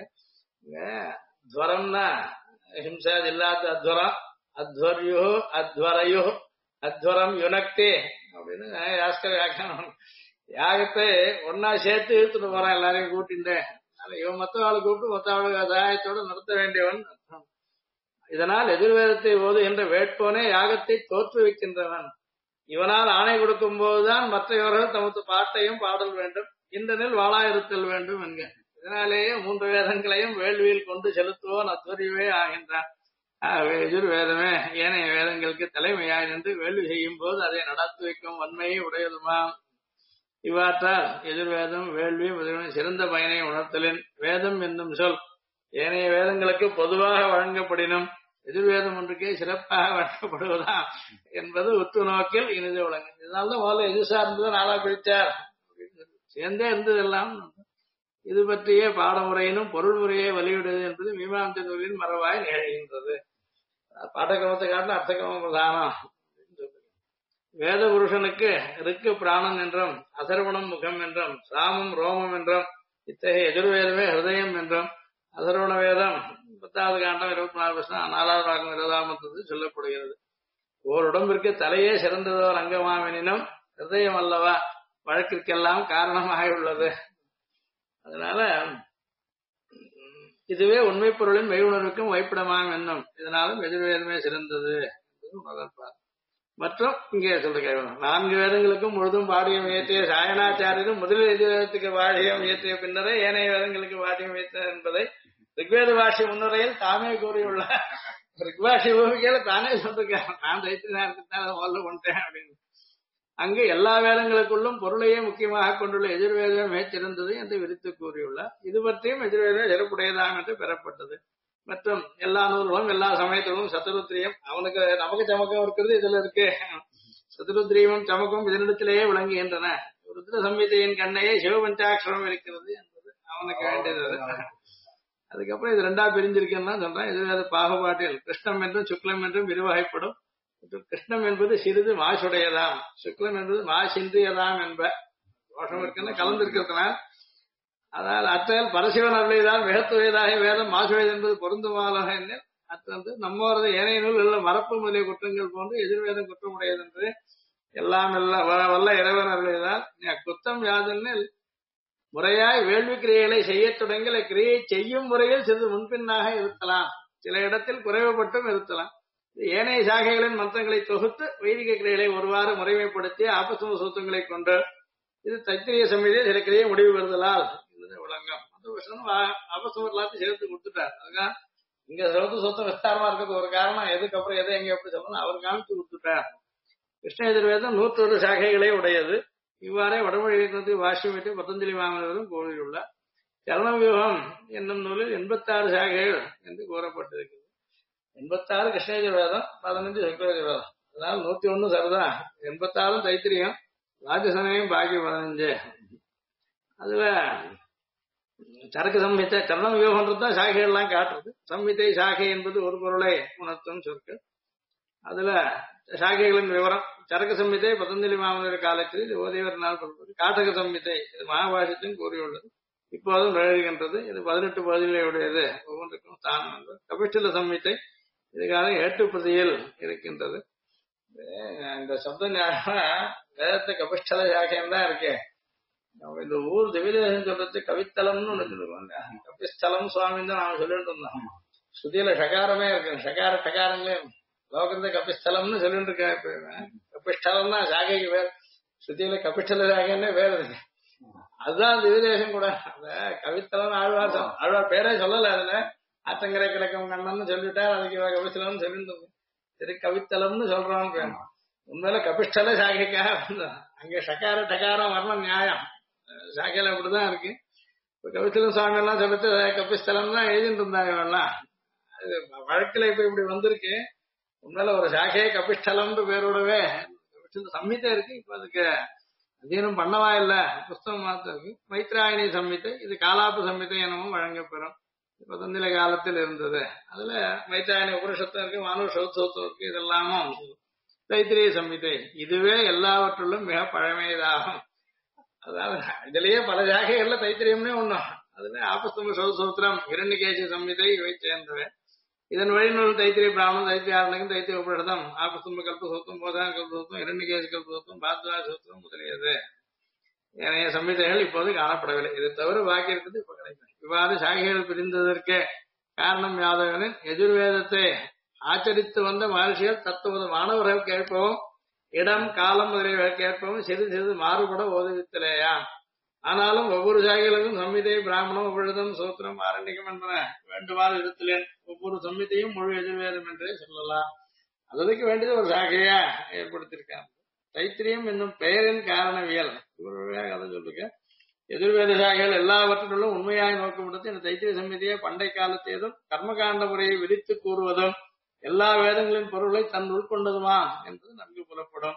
துவரம்னா ஹிம்சா இல்லாத அத்வரம், அத்வரியோ அத்வரையோ அத்வரம் யுனக்தே அப்படின்னு யாஸ்கர் வியாக்கியானம். யாகத்தை ஒன்னா சேர்த்து இழுத்துட்டு போறான் எல்லாரையும் கூட்டிட்டு. இவன் மத்தவாளை கூப்பிட்டு மத்தவாளுக்கு சகாயத்தோடு நடத்த வேண்டியவன். இதனால் எதிர்வேதத்தை ஓதுகின்ற வேட்போனே யாகத்தை தோற்றுவிக்கின்றவன். இவனால் ஆணை கொடுக்கும் போதுதான் மற்றவர்கள் தமது பாட்டையும் பாடல் வேண்டும், இந்தனில் வாழாயிருத்தல் வேண்டும் என்க. இதனாலேயே 3 வேதங்களையும் வேள்வியில் கொண்டு செலுத்துவோன் அத்வரியவே ஆகின்றான். எதிர்வேதமே ஏனைய வேதங்களுக்கு தலைமையாய் நின்று வேள்வி செய்யும் போது அதை நடத்தி வைக்கும் வன்மையை உடையதுமாம். இவ்வாற்றால் எதிர்வேதம் வேள்வி முதலிய சிறந்த பயனை உணர்த்தலின் வேதம் என்னும் சொல் ஏனைய வேதங்களுக்கு பொதுவாக வழங்கப்படினும் எதிர்வேதம் ஒன்றுக்கே சிறப்பாக வழங்கப்படுவதாம் என்பது உத்து நோக்கில் இனிது வழங்கும். இதனால்தான் முதல்ல எது சார்ந்ததை நாளா பிடித்தார் சேர்ந்தே இருந்ததெல்லாம். இது பற்றிய பாடமுறையினும் பொருள் முறையை வலியுறுவது என்பது மீமாம்ச நூலின் மரபாய் நிகழ்கின்றது. பாடக்கிரமத்தை காட்டின அர்த்தக்கிரமம் பிரதானம். வேத புருஷனுக்கு ருக்கு பிராணன் என்றும் அதர்வணம் முகம் என்றும் சாமம் ரோமம் என்றும் இத்தகைய எதிர்வேதமே ஹிருதயம் என்றும் அதர்வண வேதம் 10வது காண்டம் 24 வருஷம் 4வது பாகம் 20 சொல்லப்படுகிறது. ஓர் உடம்பிற்கு தலையே சிறந்ததோர் அங்கமாவெனினும் ஹிருதயம் அல்லவா வழக்கிற்கெல்லாம் காரணமாக உள்ளது. அதனால இதுவே உண்மை பொருளின் மெய்யுணர்வுக்கும் வைப்பிடமாம் என்னும். இதனாலும் எதிர்வேதமே சிறந்தது என்பது மற்றும் இங்கே சொல்ல கேட்கணும். 4 வேதங்களுக்கும் முழுதும் பாடியம் இயற்றிய சாயனாச்சாரியரும் முதலில் எதிர்வேதத்துக்கு பாடியம் இயற்றிய பின்னரே ஏனைய வேதங்களுக்கு பாடியம் இயற்றினார் என்பதை ரிக்வேத பாஷை முன்னுரையில் தாமே கூறியுள்ளார். ரிக்பாஷி பூமிக்கையில தானே சொல்லிருக்கார், நான் தைத்தியனார்க்குத்தான் முதல்ல கொண்டேன் அப்படின்னு. அங்கு எல்லா வேதங்களுக்குள்ளும் பொருளையே முக்கியமாக கொண்டுள்ள எதிர்வேதம் மிகச்சிறந்தது என்று விரித்து கூறியுள்ளார். இது பற்றியும் எதிர்வேதம் சிறப்புடையதாம் என்று பெறப்பட்டது. மற்றும் எல்லா நூல்களும் எல்லா சமயத்திலும் சதுருத்திரியம் அவனுக்கு நமக்கு சமக்கம் இருக்கிறது இதுல இருக்கு. சதுருத்திரியமும் சமக்கும் இதனிடத்திலேயே விளங்குகின்றன. ருத்ர சம்ஹிதையின் கண்ணையே சிவபஞ்சாட்சரம் இருக்கிறது என்பது அவனுக்கு வேண்டியது அது. அதுக்கப்புறம் இது ரெண்டா பிரிஞ்சிருக்குன்னா சொல்றேன். எதிர்வேத பாகுபாட்டில் கிருஷ்ணம் என்றும் சுக்லம் என்றும் இருவகைப்படும். கிருஷ்ணம் என்பது சிறிது மாசுடையதாம், சுக்லம் என்பது மாசின்றியதாம் என்ப தோஷம் இருக்குன்னு கலந்திருக்கிறதுனால் அதாவது அத்தையால் பரசிவன் அருளைதான் மிகத்துவையதாக வேதம் மாசுடையது என்பது பொருந்துமாலாக என்ன அத்து வந்து நம்மோரது ஏனைய நூல் உள்ள மரப்பு முதலிய குற்றங்கள் போன்று எதிர்வேதம் குற்றமுடையது என்று எல்லாம் வல்ல இறைவன் அருளைதான் குத்தம் யாதெனில் முறையாய் வேள்வி கிரியைகளை செய்ய தொடங்கி கிரியை செய்யும் முறையில் சிறிது முன்பின்னாக இருக்கலாம், சில இடத்தில் குறைவுபட்டும் இருக்கலாம். ஏனைய சாகைகளின் மந்திரங்களை தொகுத்து வைதிக கிரியைகளை ஒருவாறு முறைமைப்படுத்தி ஆபசம சூத்தங்களை கொண்டு இது தைத்திரிய சமயத்தில் சில கிரியை முடிவு பெறுதலால் விளங்கம். அந்த விஷயம் ஆபசம எல்லாத்தையும் சேர்த்து கொடுத்துட்டார். அதுதான் இங்க சௌத்து சொத்தம் விஸ்தாரமா இருக்கிறது ஒரு காரணம். எதுக்கப்புறம் எதை எங்க எப்படி சொல்லணும் அவர் காமிச்சு கொடுத்துட்டார். கிருஷ்ண எதிர்வேதம் 101 சாகைகளே உடையது. இவ்வாறே வடமொழி இலக்கணத்தில் வாசியமிட்டு பதஞ்சலி மாமனரும் கூறியுள்ளார். சரணவியூகம் என்னும் நூலில் 86 சாகைகள் என்று கூறப்பட்டிருக்கிறது. 86 கிருஷ்ணயஜுர்வேதம், 15 சுக்லயஜுர்வேதம். அதனால 101 சரிதான். 86 தைத்திரியம், ராஜசனையும் பாக்கி 15. அதுல சரக்கு சம்ஹிதை சரணம் வியூகம்ன்றதுதான் சாகைகள் எல்லாம் காட்டுறது. சம்ஹிதை சாகை என்பது ஒரு பொருளை உணர்த்தும் சொற்கள். அதுல சாகைகளின் விவரம் சரக்கு சம்ஹிதை பதஞ்சலி மாமனர் காலத்தில் ஓதைவர் நாள் காட்டக சம்ஹிதை இது மகாபாஷ்யத்தையும் கூறியுள்ளது. இப்போதும் நிகழ்கின்றது. இது 18 பகுதிகளுடையது. ஒவ்வொன்றுக்கும் ஸ்தானம். கபிஷ்டல சம்ஹிதை இதுக்காக 8 பிரதியில் இருக்கின்றது. இந்த சப்த வேதத்தை கபிஷ்டல சாகையம் தான் இருக்கே. நம்ம இந்த ஊர் திவ்யதேசம் சொல்றது கவித்தலம்னு ஒண்ணு சொல்லுவாங்க. கபிஸ்தலம் சுவாமின்னு தான் நாம சொல்லிட்டு இருந்தோம். ஸ்ருதியில ஷகாரமே இருக்கு. ஷகார டகாரங்களே லோகத்தை கபிஸ்தலம்னு சொல்லிட்டு இருக்கா. கபிஷ்டலம் தான் சாகைக்கு வேறு. ஸ்ருதியில கபிஷ்டல சாகைன்னே வேறு இருக்கு. அதுதான் திவ்யதேசம் கூட. அத கவித்தலம் ஆழ்வார் பேரே சொல்லல. அதுல ஆத்தங்கரை கிழக்கம் கண்ணன்னு சொல்லிட்டா அதுக்கு கபிஸ்தலம்னு சொல்லிட்டு சரி கவித்தலம்னு சொல்றோம். உண்மையில கபிஷ்டல சாகைக்காக வந்தோம். அங்க ஷகார டகாரம் வரணும் நியாயம். சாகையில அப்படிதான் இருக்கு. இப்ப கவித்தலம் சுவாமி எல்லாம் சொல்லிட்டு கபிஸ்தலம் தான் எழுதிட்டு இருந்தாங்க எல்லாம். அது வழக்குல இப்ப இப்படி வந்திருக்கு. உண்மையில ஒரு சாகையே கபிஷ்டலம்னு பேரோடவே சம்ஹிதை இருக்கு. இப்ப அதுக்கு அத்தியனம் பண்ணவா இல்ல, புஸ்தகம் மாத்திரம் இருக்கு. மைத்ராயணி சம்ஹிதை இது காலாப்பு சம்ஹிதை எனவும் வழங்கப்பெறும். பதந்தில காலத்தில் இருந்தது. அதுல மைத்ராயணி உபனிஷத்தும் இருக்கு, மானு சௌத்தம் இருக்கு. இதெல்லாமும் தைத்திரிய சம்ஹிதை இதுவே எல்லாவற்றிலும் மிக பழமையதாகும். அதாவது இதுலயே பல சாகைகள்ல தைத்திரியம்னே ஒண்ணும். அதுல ஆபஸ்தம்ப சௌத்திரம் இரண்யகேசி சம்ஹிதை இவை சேர்ந்தவை. இதன் வழிநூல் தைத்திரிய பிராமணம், தைத்தியாரணிகம், தைத்திய உபனிஷதம், ஆபஸ்தம்ப கல்ப சூத்திரம், போதான கல்ப சூத்திரம், இரண்யகேசி கல்ப சூத்திரம், பாத்வா சூத்திரம் முதலியது ஏனைய சம்ஹிதைகள் இப்போது காணப்படவில்லை. இதை தவிர பாக்கி இருக்குது இப்ப கிடைக்கும். இவ்வாறு சாகைகள் பிரிந்ததற்கு காரணம் யாதவனின் எதிர்வேதத்தை ஆச்சரித்து வந்த மகர்ஷிகள் தத்துவ மாணவர்கள் கேட்பவும் இடம் காலம் முதலியவர்கள் கேட்பவும் சிறிது சிறிது மாறுபட ஓதுவித்தலையா. ஆனாலும் ஒவ்வொரு சாகைகளுக்கும் சம்ஹிதை பிராமணம் உபனிஷதம் சூத்திரம் ஆரண்யகம் என்பன வேண்டுமாறு இருத்தலேன். ஒவ்வொரு சம்ஹிதையும் முழு எதிர்வேதம் என்றே சொல்லலாம். அதற்கு வேண்டியது ஒரு சாகையா ஏற்படுத்தியிருக்காங்க. தைத்திரியம் என்னும் பெயரின் காரணவியல் அதை சொல்லிருக்க. எதிர்வேத சாகைகள் எல்லாவற்றிலும் உண்மையாய் நோக்கப்படுத்தி இந்த தைத்திரிய சம்ஹிதையை பண்டை காலத்தேதும் கர்மகாண்ட முறையை விரித்து கூறுவதும் எல்லா வேதங்களின் பொருளை தன் உட்கொண்டதுமா என்பது நன்கு புலப்படும்.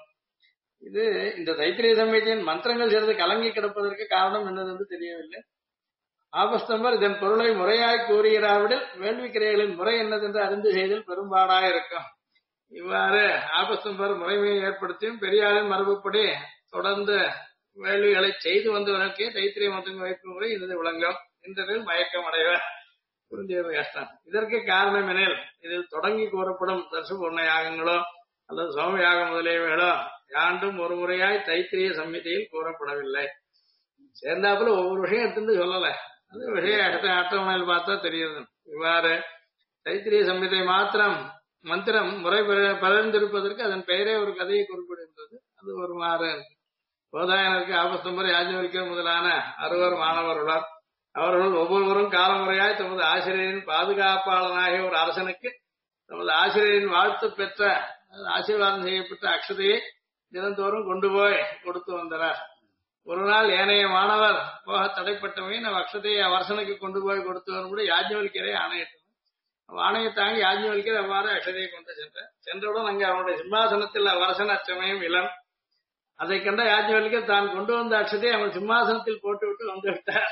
இது இந்த தைத்திரிய சம்ஹிதையின் மந்திரங்கள் சிறிது கலங்கி கிடப்பதற்கு காரணம் என்னதென்று தெரியவில்லை. ஆபஸ்தம்பர் இதன் பொருளை முறையாய் கூறுகிறாவிடில் வேள்வி கிரைகளின் முறை என்னதென்று அறிந்து செய்தல் பெரும்பாடாய் இருக்கும். இவ்வாறு ஆபஸ்தம்பர் முறைமையை ஏற்படுத்தியும் பெரியாரின் மரபுப்படி தொடர்ந்து வேள்விகளை செய்து வந்தவர்களுக்கே தைத்திரிய மந்திரங்கள் வைக்கும் முறை இது விளங்கும். இன்றையில் மயக்கம் அடைவர் புரிஞ்சது கஷ்டம். இதற்கு காரணம் எனில் இதில் தொடங்கி கூறப்படும் தர்சுபூர்ண யாகங்களோ அல்லது சோமயாகம் முதலியவைகளோ யாண்டும் ஒரு முறையாய் தைத்திரிய சம்ஹிதையில் கூறப்படவில்லை. சேர்ந்தாப்புல ஒவ்வொரு விஷயம் எடுத்துட்டு சொல்லல. அது விஷயம் அட்டவணையில் பார்த்தா தெரியுது. இவ்வாறு தைத்திரிய சம்ஹிதை மாத்திரம் மந்திரம் முறை பகிர்ந்திருப்பதற்கு அதன் பெயரே ஒரு கதையை குறிப்பிடுகின்றது. அது ஒரு மாறு. போதாயனருக்கு ஆபஸ்தம்பர் யாஜ்ஞவல்கியர் முதலான 60 மாணவர்களார். அவர்கள் ஒவ்வொருவரும் காலமுறையாய் தமது ஆசிரியரின் பாதுகாப்பாளனாகிய ஒரு அரசனுக்கு தமது ஆசிரியரின் வாழ்த்து பெற்ற ஆசீர்வாதம் செய்யப்பட்ட அக்ஷதையை தினந்தோறும் கொண்டு போய் கொடுத்து வந்தனர். ஒரு நாள் ஏனைய மாணவர் போக தடைப்பட்டவை நம் அக்ஷதையை அரசனுக்கு கொண்டு போய் கொடுத்து வரும்படி யாஜ்ஞவல்கியரை ஆணையிட்டனர். ஆணையை தாங்கி யாஜ்ஞவல்கியர் அவ்வாறு அக்ஷதையை கொண்டு சென்றவுடன் அங்கே அவனுடைய சிம்மாசனத்தில் அரசன் அச்சமயம் இளம். அதை கண்ட யாஜ்ஞவல்கர் தான் கொண்டு வந்த அக்ஷத்தை அவன் சிம்மாசனத்தில் போட்டுவிட்டு வந்து விட்டார்.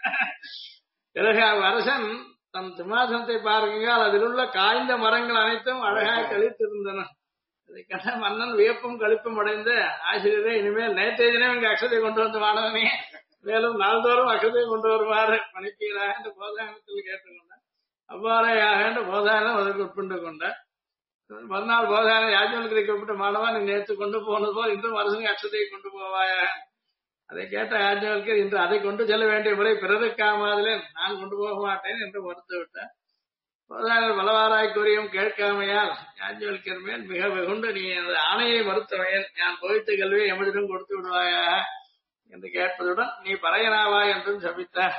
பிறகு அரசன் தன் சிம்மாசனத்தை பார்க்கையால் அதில் உள்ள காய்ந்த மரங்கள் அனைத்தும் அழகாக கழித்திருந்தன. அதை கண்ட மன்னன் வியப்பும் கழிப்பும் அடைந்து, ஆசிரியரே, இனிமேல் நேற்றைய தினம் இங்கு அக்ஷதை கொண்டு வந்து மாணவனே, மேலும் நாள்தோறும் அக்ஷதை கொண்டு வருமாறு பணிப்பீராக என்று போதாயனத்தில் கேட்டுக்கொண்டார். அவ்வாறே ஆக என்று போதாயனம் அதற்கு உட்புண்டு கொண்டார். மறுநாள் போதாயனம் யாஜ்ஞவல்கரை கூப்பிட்டு, மாணவன் நீ நேற்று கொண்டு போனது போல் இன்றும் அரசனுக்கு அக்ஷதையை கொண்டு போவாயா? அதை கேட்ட யாஜ்ஞவல்கர், இன்று அதை கொண்டு செல்ல வேண்டிய முறை பிறருக்காமதிலே நான் கொண்டு போக மாட்டேன் என்று மறுத்து விட்டார். போதாயனர் பலவாராய் கூறியும் கேட்காமையால் யாஜ்ஞவல்கர் மேல் மிக வெகுண்டு, நீ அந்த ஆணையை மறுத்தவையன், நான் போயிட்டு கல்வியை எமதிடம் கொடுத்து விடுவாயா என்று கேட்பதுடன் நீ பறையனாவாய் என்றும் சபித்தார்.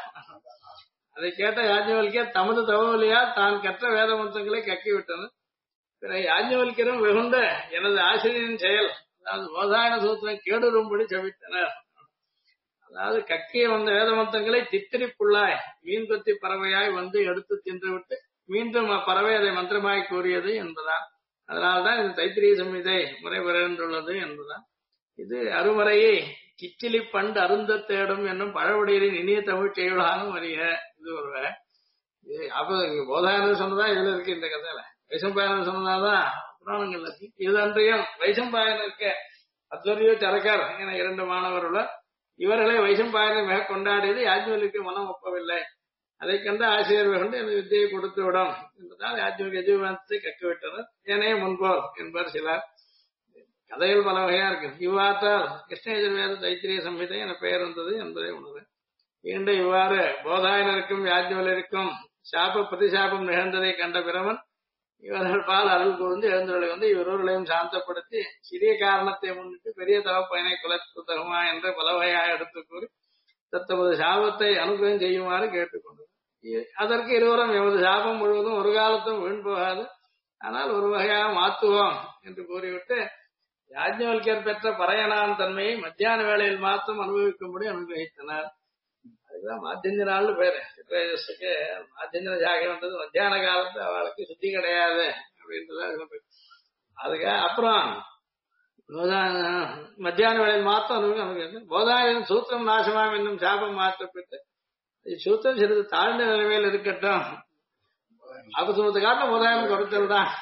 அதை கேட்ட யாஜ்ஞவல்கர் தமது தவவலியால் தான் கற்ற வேத மந்திரங்களை கக்கிவிட்டனர். பிறகு யாஜ்ஞவல்கரும் வெகுண்டு எனது ஆசிரியரின் செயல், அதாவது போதாயன சூத்திரம் கேடுறும்படி சபித்தனர். அதாவது கக்கிய வந்த வேத மந்திரங்களை தித்திரிப்புள்ளாய் மீன் கொத்தி பறவையாய் வந்து எடுத்து தின்றுவிட்டு மீண்டும் அப்பறவை அதை மந்திரமாய் கூறியது என்பதால் அதனால்தான் இந்த தைத்திரிய சம்ஹிதை முறை பிறந்துள்ளது என்பதால். இது அருமறையை கிச்சிலி பண்டு அருந்த தேடும் என்னும் பழவடியரின் இனிய தமிழ் செய்யுளானும் அறிய. இது ஒரு அப்ப போதாயனர் சொன்னதா இதுல இருக்கு. இந்த கதையில வைசம்பாயனர் சொன்னதாதான் புராணங்கள் இருக்கு. இது அன்றையும் வைசம்பாயனருக்கு அத்வரியோ சரகர் என 2 மாணவர்கள், இவர்களை வைசம்பாயனர் மிக கொண்டாடியது யாஜ்ஞவல்கருக்கு மனம் ஒப்பவில்லை. அதை கண்டு ஆசிரியர் கொண்டு எனக்கு வித்தியை கொடுத்து விடும் என்பதால் யாஜ்ஞவல்கர் எஜுவானத்தை கக்கிவிட்டனர். ஏனைய முன்போர் என்பர் சிலர். கதைகள் பல வகையா இருக்கு. இவ்வாற்றால் கிருஷ்ண யஜுர்வேத தைத்திரிய சம்ஹிதை என பெயர் வந்தது என்பதை உணர்வு. மீண்டும் இவ்வாறு போதாயனருக்கும் யாஜ்ஞவல்கருக்கும் சாப பிரதிசாபம் நிகழ்ந்ததை கண்ட பிரமன் இவர்கள் பால் அருள் கூர்ந்து எழுந்தவர்களை வந்து இவர்களையும் சாந்தப்படுத்தி சிறிய காரணத்தை முன்னிட்டு பெரிய தவப்பயனை குலத்து தகுமா என்ற பல வகையாக எடுத்து கூறி தத்தமது சாபத்தை அனுகிரகம் செய்யுமாறு கேட்டுக்கொண்டது. அதற்கு இருவரும் எமது சாபம் முழுவதும் ஒரு காலத்தும் வீண் போகாது, ஆனால் ஒரு வகையாக மாற்றுவோம் என்று கூறிவிட்டு யாஜ்ஞவல்கர் பெற்ற பறையனான் தன்மையை மத்தியான வேளையில் மாத்திரம் அனுபவிக்கும்படி அனுகிரகித்தனர். அதுதான் மாத்தியஞ்சனால்னு பேரு. சிற்றேஜஸுக்கு மாத்தியஞ்சன ஜாகை வந்தது மத்தியான காலத்து அவளுக்கு சுத்தி கிடையாது அப்படின்றத அதுக்கு அப்புறம் மத்தியான வேளையில் மாத்திரம் அனுபவிக்க போதாயன் சூத்திரம் நாசமாம் என்னும் சாபம் மாற்றப்பட்டு சூத்திரம் சிறிது தாழ்ந்த நிலைமையில் இருக்கட்டும், அபசுமத்து காட்டின போதாயன் குறைச்சல் தான்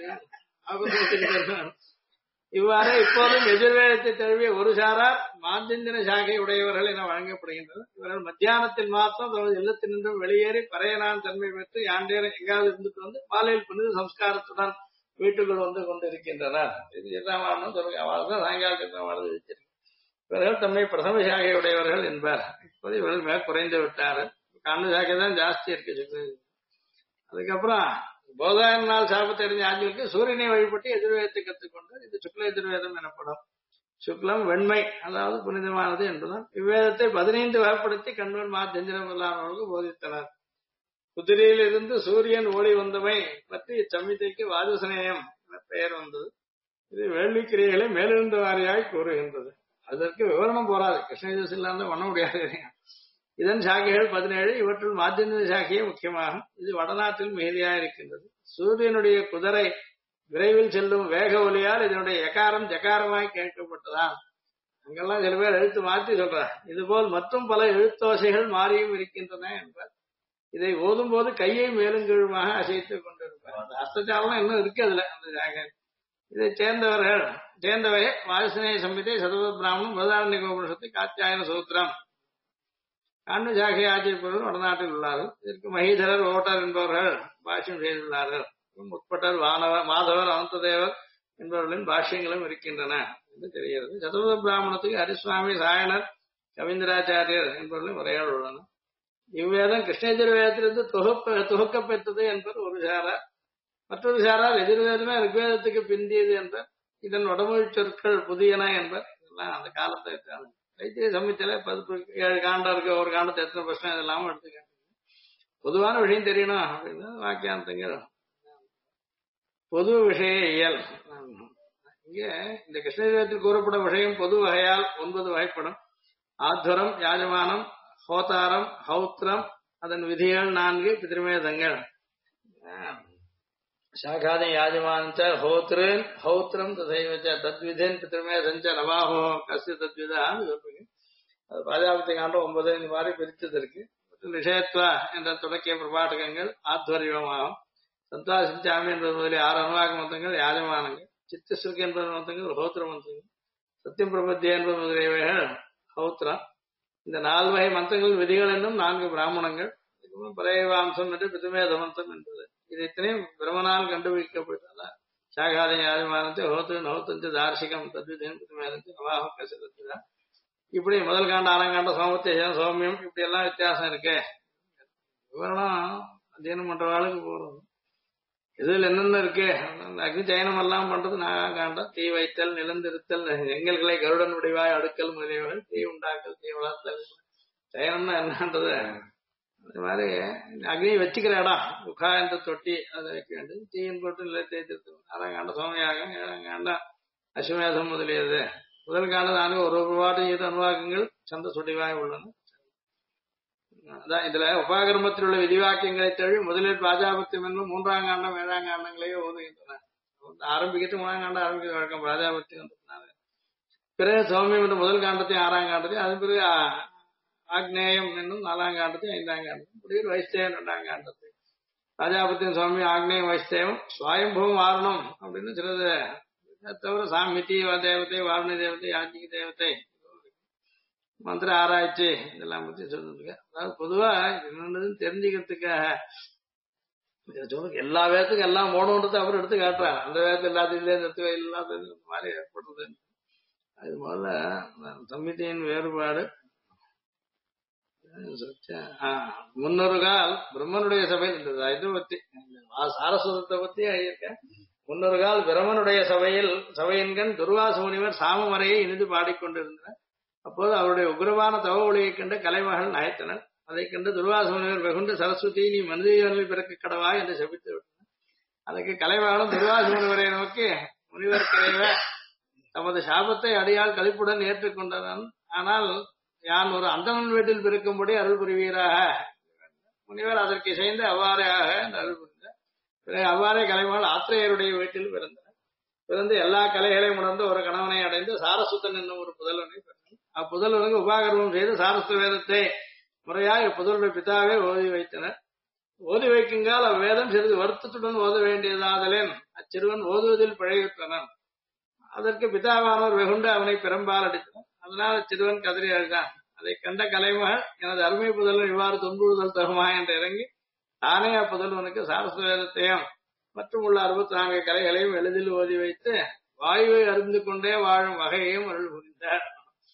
அபசுமத்துக்கு. இவ்வாறு இப்போதும் எதிர்வேதத்தை தழுவிய ஒரு சாரார் மாத்தியந்தின சாகை உடையவர்கள் என வழங்கப்படுகின்றனர். இவர்கள் மத்தியானத்தில் மாத்திரம் தமது இல்லத்தினின்றும் வெளியேறி பறையனான் தன்மை பெற்று யாண்டேற எங்காவது இருந்துட்டு வந்து மாலையில் புனித சம்ஸ்காரத்துடன் வீட்டுக்குள் வந்து கொண்டிருக்கின்றனர். இது சித்தாமானம் அவள்தான் சாயங்கால சித்தாமானது வச்சிருக்கு. இவர்கள் தம்மை பிரதம சாகை உடையவர்கள் என்பார். இப்போது இவர்கள் மேல் குறைந்து விட்டார்கள். கண்ணு சாகை தான் ஜாஸ்தி இருக்கு. அதுக்கப்புறம் போதாயன நாள் சாபத்தை அறிஞ்ச யாஜ்ஞவல்கர் சூரியனை வழிபட்டு எதிர்வேதத்தை கற்றுக்கொண்டு இது சுக்ல எதிர்வேதம் எனப்படும். சுக்லம் வெண்மை, அதாவது புனிதமானது என்பதும் இவ்வேதத்தை 15 வகைப்படுத்தி கண்வன் மாத்தியஞ்சனம் இல்லாதவர்களுக்கு போதித்தனர். குதிரையில் இருந்து சூரியன் ஓடி வந்தமை பற்றி இச்சம்ஹிதைக்கு வாஜசநேயம் என பெயர் வந்தது. இது வேள்விக்கிரியைகளை மேலிருந்த வாரியாய் கூறுகின்றது. அதற்கு விவரணம் போராது, கிருஷ்ணஜஸ் இல்லாம பண்ண முடியாது. இதன் சாக்கைகள் 17. இவற்றுள் மாத்தியந்திர சாக்கையே முக்கியமாகும். இது வடநாட்டில் மிகுதியாக இருக்கின்றது. சூரியனுடைய குதிரை விரைவில் செல்லும் வேக ஒலியால் இதனுடைய எகாரம் ஜகாரமாய் கேட்கப்பட்டதால் அங்கெல்லாம் சில பேர் எழுத்து மாற்றி சொல்றார். இதுபோல் மற்றும் பல எழுத்தோசைகள் மாறியும் இருக்கின்றன என்பார். இதை ஓதும் போது கையை மேலும் கீழுமாக அசைத்துக் கொண்டிருப்பார். அந்த அஸ்தச்சாலம் இன்னும் இருக்கு அதுல அந்த சாகை. இதை சேர்ந்தவை வாசனை சம்ஹிதை, சதவ பிராமணம், பிரதாரண்யகோபனிஷத்து, காத்தியாயன சூத்திரம். காண்பு சாகை ஆட்சியப்பவர்கள் வடநாட்டில் உள்ளார்கள். இதற்கு மகீதரர், ஓட்டர் என்பவர்கள் பாஷ்யம் செய்துள்ளார்கள். முற்பட்டர், மாதவர், அனந்ததேவர் என்பவர்களின் பாஷ்யங்களும் இருக்கின்றன என்று தெரிகிறது. சதுர்த பிராமணத்துக்கு ஹரிசுவாமி, சாயனர், கவீந்திராச்சாரியர் என்பவர்களும் உரையால் உள்ளன. இவ்வேதம் கிருஷ்ணயஜுர்வேதத்திலிருந்து தொகுக்கப்பெற்றது என்பது ஒரு சாரார். மற்றொரு சாரார் எதிர்வேதமே ரிக்வேதத்துக்கு பிந்தியது என்பர். இதன் வடமொழி சொற்கள் புதியன என்பர். இதெல்லாம் அந்த காலத்தை தைத்திரிய சம்ஹிதையில 7 காண்டம் இருக்கு. ஒரு காண்டத்தை எத்தனை பிரச்சனை இதெல்லாமும் எடுத்துக்க. பொதுவான விஷயம் தெரியணும் அப்படின்னு வாக்கியாந்தங்கள். பொது விஷய இயல். இங்க இந்த கிருஷ்ணயஜுர்வேதத்தில் கூறப்படும் விஷயம் பொது வகையால் 9 வகைப்படும். ஆத்வரம், யாஜமானம், ஹோதாரம், ஹௌத்திரம், அதன் விதிகள் 4, பிதிருமேதங்கள். शाखादि याजमानञ्च होतॄन् हौत्रं तथैव च तद्विधेन पितृमेधञ्च नवाहो कस्य तद्विदः அது பாஜாபத்தி காண்டம் 9 இந்த மாதிரி பிரித்தது இருக்கு. விஷயத்வா என்ற தொடக்கிய பிரபாடகங்கள் ஆத்வரியமாகும். சந்தாசிச்சாமி என்பது முதலிய 6 அனுவாக மந்திரங்கள் யாஜமானங்கள். சித்தசுருக்கி என்பது மந்திரங்கள் ஹோத்திர மந்திரங்கள். சத்தியம் பிரபத்திய என்பது முதலியவைகள் ஹௌத்திரம். இந்த 4 வகை மந்திரங்கள் விதிகள் என்னும் 4 பிராமணங்கள். பரைவாம்சம் என்று பிதுமேத மந்திரம் என்பது இது இத்தனையும் பிரமனால் கண்டுபிடிக்கப்பட்டதா சாகாதி யாஜமானத்தை ஹோத்திரன் ஹௌத்தஞ்ச தார்ஷிகம் தத்விதேன் பிதுமேதஞ்ச நவாக கசதா. இப்படி முதல் காண்ட ஆறாங்காண்ட சோமத்தேசம் சௌமியம் இப்படி எல்லாம் வித்தியாசம் இருக்கு. விவரணம் அத்தியனம் பண்றவாளுக்கு போறோம். இதுல என்னென்ன இருக்கு அக்னி சயனம் எல்லாம் பண்றது நாகாம் காண்டம். தீ வைத்தல் நிலந்திருத்தல் எங்கல்களை கருடன் உடைவாய் அடுக்கல் முதலியவர்கள் தீ உண்டாக்கல் தீ வளர்த்தல் சயனம்னா என்னன்றது அது மாதிரி அக்னியை வச்சுக்கிற இடம் உகா என்ற தொட்டி அதை வைக்க வேண்டியது. தீயின் போட்டு நிலத்தை திருத்தம் 6ஆம் காண்ட சோமயாகம் 7ஆம் காண்டம் அஸ்வமேதம் முதலியது. முதல் காலம் ஒரு பாட்டு இது அனுவாக்கங்கள் சந்த சுடிவாய் உள்ளன. அதான் இதுல உபாகர்மத்தில் உள்ள விதிவாக்கியங்களை தழுவி முதலில் பிராஜாபத்தியம் என்னும் 3ஆம் காண்டம் 7ஆம் காண்டங்களையே ஓதுகின்றன. ஆரம்பிக்கிட்டு 3ஆம் காண்டம் ஆரம்பிக்கிற வழக்கம் பிராஜாபத்தியம். பிறகு சௌமியம் என்ற முதல் காண்டத்தையும் 6ஆம் காண்டத்தையும் அதன் பிறகு ஆக்னேயம் என்னும் 4ஆம் காண்டத்தையும் 5ஆம் காண்டத்தையும் முடிவில் வைஸ்தேவம் 2ஆம் காண்டத்தை ராஜாபத்தியம் சௌமியம் ஆக்னேயம் வைஸ்தேவம் சுவாயம்பூம் வாரணம் அப்படின்னு சிலது தவிர சாமித்தி தேவதை வாரணி தேவதை யாஜிக தேவதை மந்திர ஆராய்ச்சி இதெல்லாம் பத்தி சொல்லிருக்க. அதாவது பொதுவா என்னன்னு தெரிஞ்சுக்கிறதுக்காக எல்லா வேதத்துக்கும் எல்லாம் போகணுன்றது அவர் எடுத்து காட்டுறாரு. அந்த வேதத்தை எல்லாத்தையும் இல்லாத மாதிரி ஏற்படுறது. அது முதல்ல சம்மிதியின் வேறுபாடு. முன்னொரு கால் பிரம்மனுடைய சபை இதை பத்தி சாரஸ்வதத்தை பத்தி எழுதியிருக்கேன். முன்னொரு கால் பிரம்மனுடைய சபையின்கண் துர்வாச முனிவர் சாமமறையை இனிது பாடிக்கொண்டிருந்தனர். அப்போது அவருடைய உக்ரமான தவ ஒளியை கண்டு கலைமகள் நகைத்தனர். அதை கண்டு துர்வாச முனிவர் வெகுண்டு சரஸ்வதி நீ மனிதர்களில் பிறக்க கடவா என்று சபித்து விட்டனர். அதற்கு கலைமகளும் துர்வாச முனிவரை நோக்கி முனிவர் கிரைவ தமது சாபத்தை அடியால் கழிப்புடன் ஏற்றுக்கொண்டனன். ஆனால் யான் ஒரு அந்தணன் வீட்டில் பிறக்கும்படி அருள் புரிவீராக. முனிவர் அதற்கு இசைந்து அவ்வாறே ஆக அருள் புரிந்தார். பிறகு அவ்வாறே கலைமகள் ஆத்திரேயருடைய வீட்டில் பிறந்தனர். பிறந்து எல்லா கலைகளையும் உணர்ந்து ஒரு கணவனை அடைந்து சாரசுத்தன் என்னும் ஒரு புதல்வனை பிறந்தார். அப்புதல்வனுக்கு உபாகர்மம் செய்து சாரஸ்வத வேதத்தை முறையாக புதல்வனுடைய பிதாவே ஓதி வைத்தனர். ஓதி வைக்குங்கால் அவ்வேதம் சிறிது வருத்தத்துடன் ஓத வேண்டியதாதலேன் அச்சிறுவன் ஓதுவதில் பழகிவிட்டனன். அதற்கு பிதாவானவர் வெகுண்டு அவனை பெரும்பால் அடித்தனர். அதனால் அச்சிறுவன் கதறி அழுதான். அதை கண்ட கலைமகள் எனது அருமை புதல்வன் இவ்வாறு துன்புறுதல் தகுமா என்று இறங்கி தானே அப்புதல்வனுக்கு சாரஸ்வத வேதத்தையும் மற்றும் உள்ள 64 கலைகளையும் எளிதில் ஓதி வைத்து வாயுவை அறிந்து கொண்டே வாழும் வகையையும் அருள் புரிந்தார்.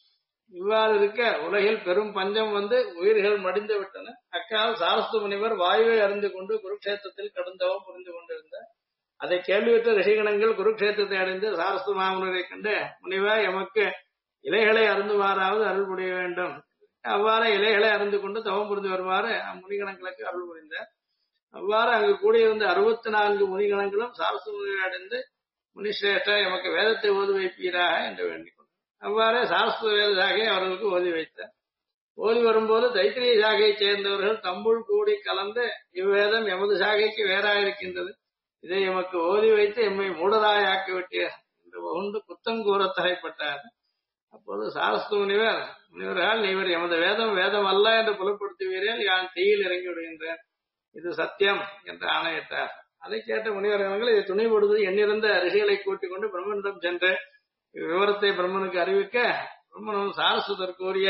இவ்வாறு இருக்க உலகில் பெரும் பஞ்சம் வந்து உயிர்கள் மடிந்து விட்டன. அக்கால் சாரஸ்வத முனிவர் வாயுவை அறிந்து கொண்டு குருக்ஷேத்திரத்தில் கடுந்தவம் புரிந்து கொண்டிருந்தார். அதை கேள்வியுற்ற ரிஷிகணங்கள் குருக்ஷேத்திரத்தை அடைந்து சாரஸ்வத மாமுனிவரை கண்டு முனிவா எமக்கு இலைகளை அருந்துமாறாவது அருள் புரிய வேண்டும். அவ்வாறு இலைகளை அறிந்து கொண்டு தவம் புரிந்து வருமாறு முனிகணங்களுக்கு அருள் புரிந்தார். அவ்வாறு அங்கு கூடியிருந்த 64 முனிகணங்களும் சாரஸ்வத முனிவரை அடைந்து முனிஸ்ரேஷ்ட எமக்கு வேதத்தை ஓதி வைப்பீராக என்று வேண்டிக் கொண்டார். அவ்வாறே சாரஸ்வத வேத சாகையை அவர்களுக்கு ஓதி வைத்தார். ஓதி வரும்போது தைத்திரிய சாகையைச் சேர்ந்தவர்கள் தம்புள் கூடி கலந்து இவ்வேதம் எமது சாகைக்கு வேறாயிருக்கின்றது, இதை எமக்கு ஓதி வைத்து எம்மை மூடராயாக்கிவிட்டீர் என்று புகுந்து குத்தங்கூற தலைப்பட்டார். அப்போது சாரஸ்வத முனிவர்கள் நீவர் எமது வேதம் அல்ல என்று புலப்படுத்துவீர்கள், யான் தீயில் இறங்கி விடுகின்றேன், இது சத்தியம் என்று ஆணையிட்டார். அதை கேட்ட முனிவர்கள் இதை துணிபடுவது எண்ணிருந்த ரிஷிகளை கூட்டிக் கொண்டு பிரம்மனிடம் சென்று விவரத்தை பிரம்மனுக்கு அறிவிக்க பிரம்மனும் சாரஸ்வதர் கூறிய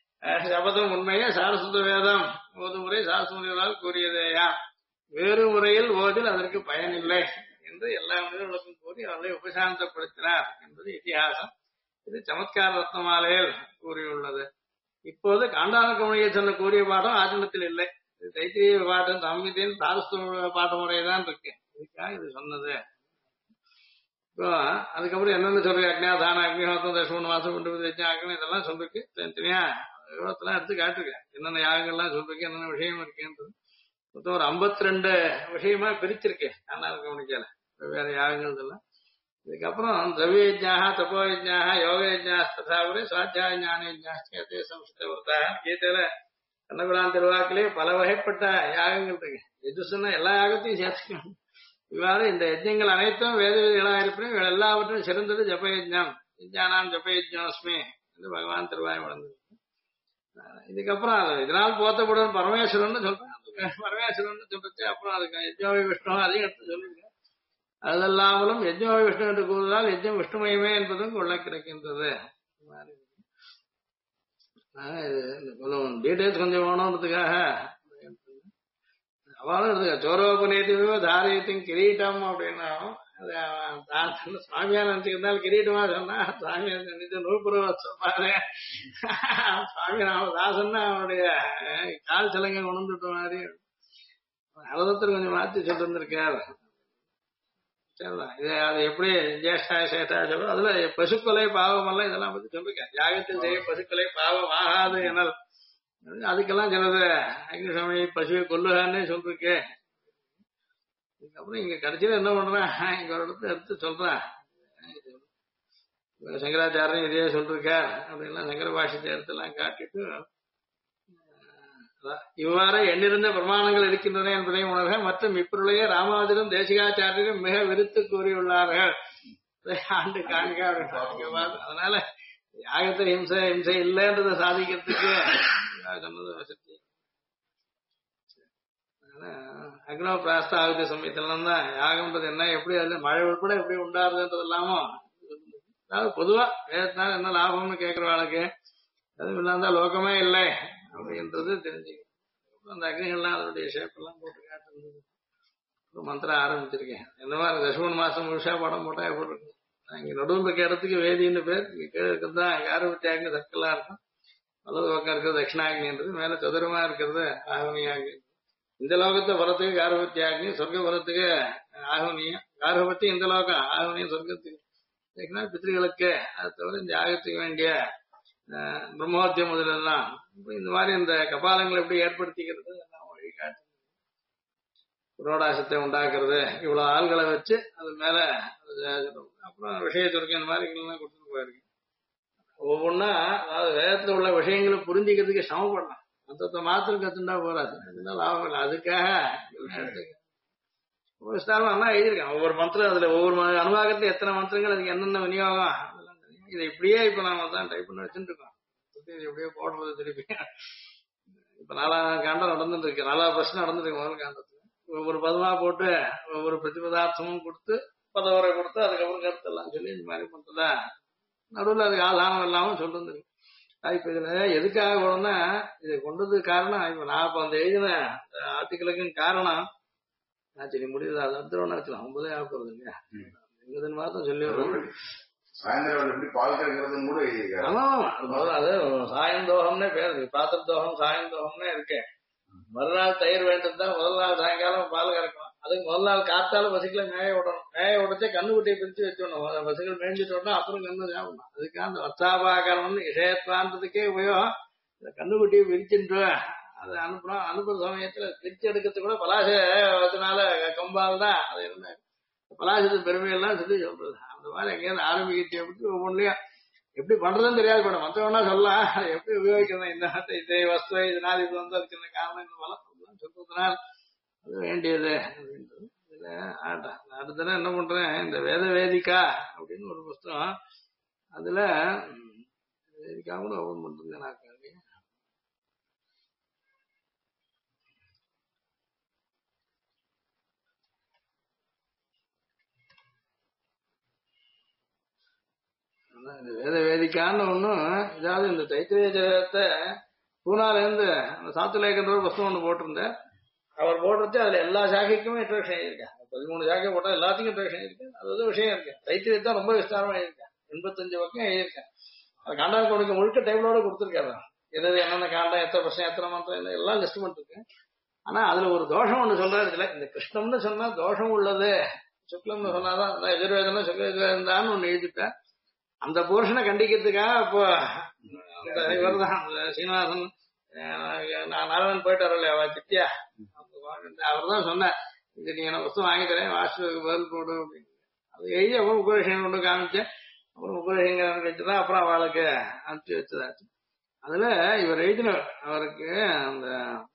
சபதம் உண்மையே, சாரஸ்வத வேதம் ஓது முறை சாரஸ்வத முனிவரால் கூறியதேயா, வேறு முறையில் ஓதில் அதற்கு பயனில்லை என்று எல்லா முனிவர்களுக்கும் கூறி அவர்களை உபசாந்தப்படுத்தினார் என்பது இதிகாசம். இது சமத்கார ரத்னமாலையில் கூறியுள்ளது. இப்போது காண்டானகமணியை சொன்ன கூறிய பாடம் ஆச்சரணத்தில் இல்லை. இது தைத்திரிய பாட்டம் சம்மிதியின் சாரஸ்வத பாட்ட முறைதான் இருக்கு. இதுக்காக இது சொன்னது. இப்போ அதுக்கப்புறம் என்னென்ன சொல்றீங்க, அக்னியாதான அக்னிஹோத்திரம் தசமூணு மாசம் கொண்டு வச்சாங்க இதெல்லாம் சொல்லிருக்கு. தனித்தனியா விவரத்தெல்லாம் எடுத்து காட்டுருக்கேன். என்னென்ன யாகங்கள்லாம் சொல்றீங்க, என்னென்ன விஷயம் இருக்குன்றது மொத்தம் ஒரு 52 விஷயமா பிரிச்சிருக்கேன் காண்டானகமணிக்கால வெவ்வேறு யாகங்கள் இதெல்லாம். இதுக்கப்புறம் திரவிய யஜ்ஞாக தபோ யஜ்ஞாக யோக யஜ்ஞா ததாபுரி சுவாத்தியாய ஞான யஜ்ஞாஸ்தே சம்ஸ்கிருத கீதையில கண்ணகுரான் திருவாக்கிலே பல வகைப்பட்ட யாகங்கள் இருக்கு. எது சொன்னா எல்லா யாகத்தையும் சேர்த்துக்கணும். இவ்வாறு இந்த யஜ்ஞங்கள் அனைத்தும் வேத விதிகளாக இருப்பினும் இவள் எல்லாவற்றும் சிறந்தது ஜபயஜ்ஞம். யஜ்ஞானாம் ஜபயஜ்ஞோஸ்மி என்று பகவான் திருவாய் வளர்ந்தது. இதுக்கப்புறம் அது இதனால் போத்தப்படும் பரமேஸ்வரன் சொல்றேன். பரமேஸ்வரன் சொல்றது அப்புறம் அதுக்கு யஜ்ஞோவி விஷ்ணு அதையும் எடுத்து சொல்லிருக்கேன். அதெல்லாமலும் யஜ்ஞோவி விஷ்ணு என்று கூறுவதால் யஜ்ஞம் விஷ்ணுமயமே என்பதும் கொள்ள கிடைக்கின்றது. கொஞ்சம் டீடைல்ஸ் கொஞ்சம் வேணும்ன்றதுக்காக அவளும் இருக்கு. சோரோபநீதியோ தாரியத்தின் கிரீட்டம் அப்படின்னா சுவாமியா நினைச்சுக்கிட்டால் கிரீட்டமா சொன்னா சுவாமியா நினைச்சு நூற்புற பாரு சுவாமி ராமதாசன்னா அவனுடைய கால் சிலங்க உணர்ந்துட்ட மாதிரி அறுபத்தில் கொஞ்சம் மாற்றி சொல்லிருந்திருக்காரு. சரிதான். இது அது எப்படி ஜேஷ்டா சேஷ்டா சொல்றோம். அதுல பசுக்கொலை பாவம் எல்லாம் இதெல்லாம் பத்தி சொல்லிருக்கேன். யாகத்தில் செய்ய பசுக்கொலை பாவம் ஆகாது எனல் அதுக்கெல்லாம் சிலது அக்னிசாமி பசுவை கொல்லுகான்னு சொல்லிருக்கேன். இதுக்கப்புறம் இங்க கடைசியில என்ன பண்றேன், இங்க ஒரு இடத்துல எடுத்து சொல்றேன். சங்கராச்சாரியம் இதே சொல்லிருக்கார் அப்படின்லாம் சங்கர பாஷ்யத்தை எடுத்துலாம் காட்டிட்டு இவ்வாறு எண்ணிருந்த பிரமாணங்கள் இருக்கின்றன என்பதையும் உணர்க. மற்றும் இப்பொருளையே ராமாவதிலும் தேசிகாச்சாரியரும் மிக விருத்து கூறியுள்ளார்கள். ஆண்டு காண்க. அதனால யாகத்தை இம்சை இல்லைன்றதை சாதிக்கிறதுக்கு சொன்னது வசதி. அக்னோ பிராஸ்த ஆகுதி சமயத்துலாம் தான் யாகம்ன்றது என்ன, எப்படி அதுல மழை உட்பட எப்படி உண்டாருதுன்றது இல்லாமல் அதாவது பொதுவா வேதத்தினால என்ன லாபம்னு கேட்கறவாளுக்கு அதுவும் இல்லாம லோகமே இல்லை அப்படின்றது தெரிஞ்சுக்கணும். அந்த அக்னிகள்லாம் அதனுடைய ஷேப் எல்லாம் போட்டு காட்டு மந்திரம் ஆரம்பிச்சிருக்கேன். இந்த மாதிரி தசுமன் மாசம் முழுசா படம் போட்டா எப்படி இருக்கும். இங்க நடுவில் இருக்க இடத்துக்கு வேதின்னு பேர், இங்க கீழே இருக்கிறதுதான் காரபத்தியாக்னி சர்க்கிளா இருக்கும். வலது பக்கம் இருக்கிறது தட்சிணாக்னின்றது, மேல சதுரமா இருக்கிறது ஆகுனியாக்னி. இந்த லோகத்தை வரத்துக்கு காரபத்தியாக்னி, சொர்க்க வரத்துக்கு ஆகுனியம். காரபத்தி இந்த லோகம், ஆகுனியம் சொர்க்கத்துக்கு. பித்திரிகளுக்கு அது தவிர இந்த யாகத்துக்கு வேண்டிய பிரம்மோத்தியம் முதலெல்லாம் இந்த மாதிரி இந்த கபாலங்களை எப்படி ஏற்படுத்திக்கிறது எல்லாம் வழிகாட்டு. புரோடாசத்தை உண்டாக்குறது இவ்வளவு ஆள்களை வச்சு அது மேல அப்புறம் விஷயத்திற்கு இந்த மாதிரி கொடுத்துட்டு போயிருக்கு. ஒவ்வொன்னா அதாவது வேதத்துல உள்ள விஷயங்களை புரிஞ்சுக்கிறதுக்கு சமப்படலாம். மொத்தத்தை மாத்திரம் கத்துண்டா போறாது, அதனால லாபம் இல்லை. அதுக்காக ஒரு விஸ்தாரமா எழுதியிருக்கேன். ஒவ்வொரு மந்திரம் அதுல ஒவ்வொரு அனுவாகத்துல எத்தனை மந்திரங்கள் அதுக்கு என்னென்ன விநியோகம் அதெல்லாம் தெரியும். இதை இப்படியே இப்ப நாம தான் டைப் பண்ணி வச்சுட்டு இருக்கோம். எப்படியோ போடுறது திருப்பி இப்ப 4ஆம் காண்டம் நடந்துட்டு இருக்கு. 4ஆவது பிரச்சனை நடந்துட்டு இருக்கு. முதல் காண்டத்துல ஒவ்வொரு பதமா போட்டு ஒவ்வொரு பிரதிபதார்த்தமும் கொடுத்து பதவரை கொடுத்து அதுக்கப்புறம் கருத்தெல்லாம் சொல்லி இந்த மாதிரி பண்றதா நடுவில் அதுக்கு ஆதாரம் இல்லாம சொல்றது. இப்ப இதுல எதுக்காக போனோம்னா இதை கொண்டதுக்கு காரணம் இப்ப நான் இப்ப அந்த எழுதின ஆர்டிகளுக்கும் காரணம் சரி முடியுது. அது அடுத்த ஒண்ணு வச்சுக்கலாம் 9 ஆகிறது இல்லையா, 20 மாதம் சொல்லி ஆமா அது சாயந்தோகம்னே பேர் இருக்கு. பாத்திரத்தோகம் சாயந்தோகம்னே இருக்கு. மறுநாள் தயிர் வேண்டியதுதான் முதல் நாள் சாயங்காலம் பால் கறக்கணும். அதுக்கு முதல் நாள் காத்தாலும் பசுக்களை மேய விடணும். மேய விடச்சே கண்ணுக்குட்டியை பிரிச்சு வச்சுடணும். பசுக்கள் மேய்ஞ்சிட்டோம்னா அப்புறம் கண்ணு சாப்பிடணும். அதுக்கு அந்த வர்த்தாபாகரம்னு இஷயத்வான்றதுக்கே உபயோகம். இந்த கண்ணுக்குட்டியை பிரிச்சுட்டு அது அனுப்புற சமயத்துல பிரிச்சு எடுக்கிறது கூட பலாசத்தினால கம்பால் தான் அது என்ன பலாசத்து பெருமையெல்லாம் சொல்லி சொல்றது. அந்த மாதிரி எங்கேயாவது ஆரம்பிக்கிட்டே விட்டு ஒவ்வொன்றையும் எப்படி பண்றதுன்னு தெரியாது கூட மற்றவனா சொல்லலாம். எப்படி உபயோகிக்கணும் இந்த இதை வஸ்துவை இதனால் இது வந்து அதுக்கு காரணம் இந்த வளம் சொல்றதுனால அது வேண்டியது அப்படின்றது. இதுல அடுத்த என்ன பண்றேன், இந்த வேத வேதிக்கா அப்படின்னு ஒரு புஸ்தகம், அதுல வேதிக்கா கூட ஓபன் பண்றது நான் வேத வேதிக்கான்னு ஒண்ணும் இதாவது இந்த தைத்திரிய ஜெகத்தை பூனால இருந்து அந்த சாத்துலேக்கன்ற ஒரு புஸ்தகம் ஒண்ணு போட்டிருந்தேன். அவர் போடுறது அதுல எல்லா சாகைக்குமே இன்ட்ரடக்ஷன் எழுதியிருக்கேன். 13 சாகை போட்டா எல்லாத்துக்கும் இன்ட்ரடக்ஷன் எழுதியிருக்கேன். அது விஷயம் இருக்கு. தைத்திரியத்தான் ரொம்ப விஸ்தாரமா எழுதியிருக்கேன். 85 பக்கம் எழுதியிருக்கேன். அது காண்டாவுக்கு உனக்கு முழுக்க டைம்லோட கொடுத்துருக்காரு. எது என்னென்ன காண்டம் எத்தனை பிரச்சனை எத்தனை மந்திரம் எல்லாம் லிஸ்ட் பண்ணிருக்கேன். ஆனா அதுல ஒரு தோஷம் ஒண்ணு சொல்றாரு. இதுல இந்த கிருஷ்ணம்னு சொன்னா தோஷம் உள்ளது, சுக்லம்னு சொன்னாதான் எதிர்வேதம் சுக்லவேதம்தான் ஒண்ணு எழுதிட்டேன். அந்த போர்ஷனை கண்டிக்கிறதுக்காக இப்போ இவர் தான் சீனிவாசன் நான் நாராயணன் போயிட்டு வரல அவ சித்தியா அவர் தான் சொன்னேன், இது நீ என்ன புத்தகம் வாங்கி தரேன் வாசுக்கு பதில் போடு அப்படின்னு. அது எழுதி அப்புறம் உபரிஷன் கொண்டு காமிச்சேன். அப்புறம் உபரிஷங்க வச்சுதான் அப்புறம் அவளுக்கு அனுப்பிச்சு வச்சதாச்சு. அதுல இவர் எழுதினவர் அவருக்கு அந்த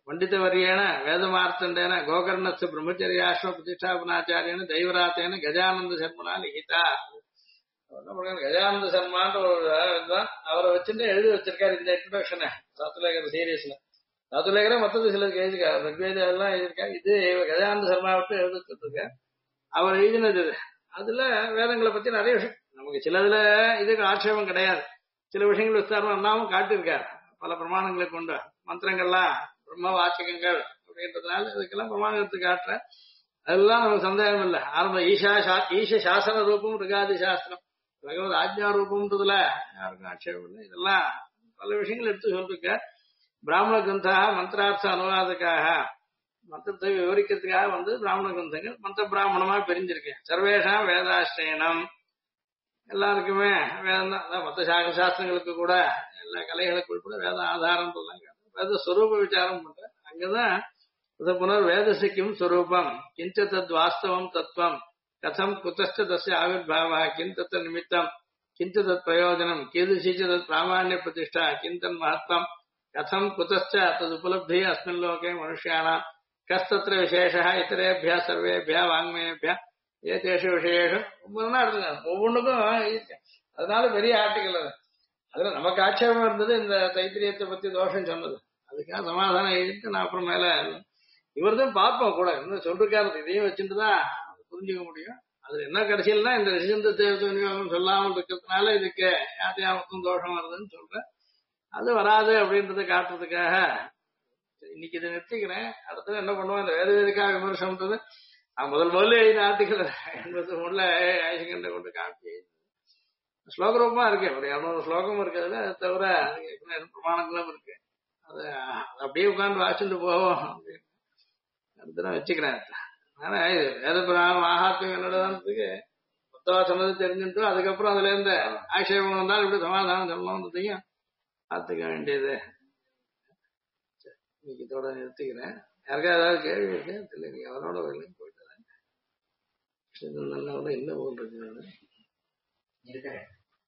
பண்டிதவரியேன வேதமார்த்தண்டேன கோகர்ணஸ்ய பிரம்மச்சரியாஸ்வ பிரதிஷ்டாபனாச்சாரியன தெய்வராத்தேன கஜானந்த சர்மனா லிகிதா. என்ன பண்றாரு, கஜானந்த சர்மான்ற ஒரு இதுதான் அவரை வச்சுட்டு எழுதி வச்சிருக்காரு இந்த இன்ட்ரோடக்ஷனை சாத்துலேகர் சீரியஸ்ல. சாத்துலேகரே மொத்தத்து சிலருக்கு எழுதிருக்காரு, ரிக்வேதம் எல்லாம் எழுதியிருக்காரு. இது கஜானந்த சர்மா விட்டு எழுதி வச்சிருக்காரு. அவர் எழுதினது இது. அதுல வேதங்களை பத்தி நிறைய விஷயம் நமக்கு சிலதுல இதுக்கு ஆட்சேபம் கிடையாது. சில விஷயங்கள் விஸ்தாரம் அண்ணாவும் காட்டியிருக்காரு பல பிரமாணங்களை கொண்டு. மந்திரங்கள்லாம் பிரம்ம வாச்சகங்கள் அப்படின்றதுனால இதுக்கெல்லாம் பிரமாணம் எடுத்து காட்டுற அதெல்லாம் நமக்கு சந்தேகம் இல்லை. ஆரம்ப ஈஷ சாசன ரூபம் ரிகாதி சாஸ்திரம் பகவத் ஆஜ்ஞா ரூபம்ன்றதுல யாருக்கும் ஆட்சேபம் இல்லை. இதெல்லாம் பல விஷயங்கள் எடுத்து சொல்லிருக்க. பிராமண கிரந்தாக மந்திரார்த்த அனுவாதக்காக மந்திரத்தை விவரிக்கிறதுக்காக வந்து பிராமண கிரந்தங்கள் மந்திர பிராமணமா பிரிஞ்சிருக்கு. சர்வேஷாம் வேதாஸ்ரயணம் எல்லாருக்குமே வேதம் தான். மற்ற சாஸ்திரங்களுக்கு கூட எல்லா கலைகளுக்கு உட்பட வேத ஆதாரம் வேத ஸ்வரூப விசாரம் பண்ற. அங்கதான் புனர் வேதசிக்கும் ஸ்வரூபம் கிஞ்ச தத் வாஸ்தவம் தத்துவம் கதம் குதஸ்ட தஸ்ய ஆவிர்பாவா கிம் தத் நிமித்தம் கிஞ்ச தத் பிரயோஜனம் கீதுஷீச்ச தத் பிராமாண்ய பிரதிஷ்டா கிம் தன் மகத்வம் கதம் குதஸ்ட தத் உபலப்தி அஸ்மின் லோகே மனுஷ்யானாம் கஸ்தத்திர விசேஷா இத்தரேபியா சர்வேபியா வாங்மேபியா ஏதேஷ விசேஷம் ரொம்ப நல்லா எடுத்துக்காங்க. ஒவ்வொன்றுக்கும் அதனால பெரிய ஆர்டிக்கல் அது. அதுல நமக்கு ஆட்சேபம் இருந்தது இந்த தைத்திரியத்தை பத்தி தோஷம் சொன்னது. அதுக்காக சமாதானம் எழுதிட்டு நான் அப்புறம் மேல இவர் தான் பார்ப்போம் கூட இன்னும் சொல்லிருக்காரு. இதையும் வச்சுட்டு தான் புரிஞ்சுக்க முடியும். அதுல என்ன கடைசியில் இந்த ரிசிந்த தேவத்தை விநியோகம் சொல்லாமல் இருக்கிறதுனால இதுக்கு யாத்தியாமத்தும் தோஷம் வருதுன்னு சொல்றேன். அது வராது அப்படின்றத காட்டுறதுக்காக இன்னைக்கு இதை நிறுத்திக்கிறேன். அடுத்தது என்ன பண்ணுவோம், இந்த வேத வேதிக்காக விமர்சனம்ன்றது நான் முதல்ல எழுதின ஆர்டிக்கல் 83 ஐசங்கண்ட கொண்டு காப்பி ஸ்லோக ரூபமா இருக்கு. ஒரு 200 ஸ்லோகம் இருக்கு. அதுல அது தவிர பிரமாணங்களும் இருக்கு. அது அப்படியே உட்காந்து வாசிச்சுட்டு போவோம் அப்படின்னு அடுத்த நான் வச்சுக்கிறேன். ஆனா இது வேத புராணம் மகாத்மியம் என்னடான்றதுக்கு மொத்தவா சொன்னது தெரிஞ்சுட்டு அதுக்கப்புறம் அதுல இருந்து ஆட்சேபம் வந்தால் இப்படி சமாதானம் சொல்லணும்ன்றதையும் பார்த்துக்க வேண்டியது. இன்னைக்கு இதோட நிறுத்திக்கிறேன். யாருக்கா ஏதாவது கேள்வி இருக்கு தெரியல. அவரோட வேலையும் போயிட்டு நல்லா என்ன போன்றது இருக்காரு.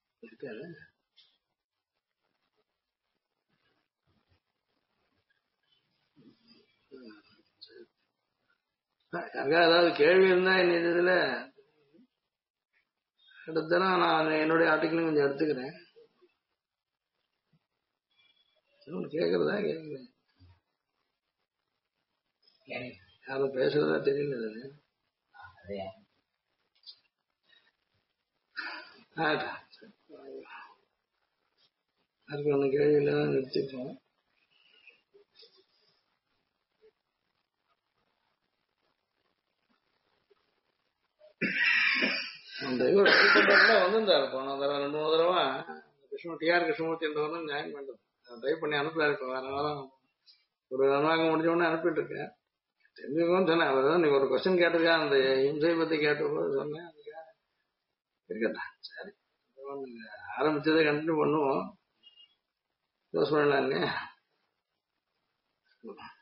யாருக்கா ஏதாவது கேள்வி இருந்தா என்ன இதுல அடுத்தனா நான் என்னுடைய ஆர்டிக்கலும் கொஞ்சம் எடுத்துக்கிறேன். கேக்குறதா கேக்குறேன். யாரும் பேசுறதா தெரியல. யாருக்கு ஒண்ணு கேள்வி இல்லைன்னா நிறுத்திப்போம். வந்திருந்தாரு போன தடவை 2-3 தடவை டிஆர் கிருஷ்ணமூர்த்தி என்றவரும் ஜாயின் பண்றது டைப் பண்ணி அனுப்புறாரு. இப்போ வேற வாரம் ஒரு அனுவாகம் முடிஞ்ச உடனே அனுப்பிட்டு இருக்கேன். தெரிஞ்சுக்கோன்னு சொன்னேன். அதான் நீங்க ஒரு கொஸ்டின் கேட்டிருக்கா அந்த இம்சை பத்தி கேட்டபோது சொன்னேன். அதுக்காக இருக்கட்டா சரி ஆரம்பிச்சதை கண்டினியூ பண்ணுவோம். யோசனை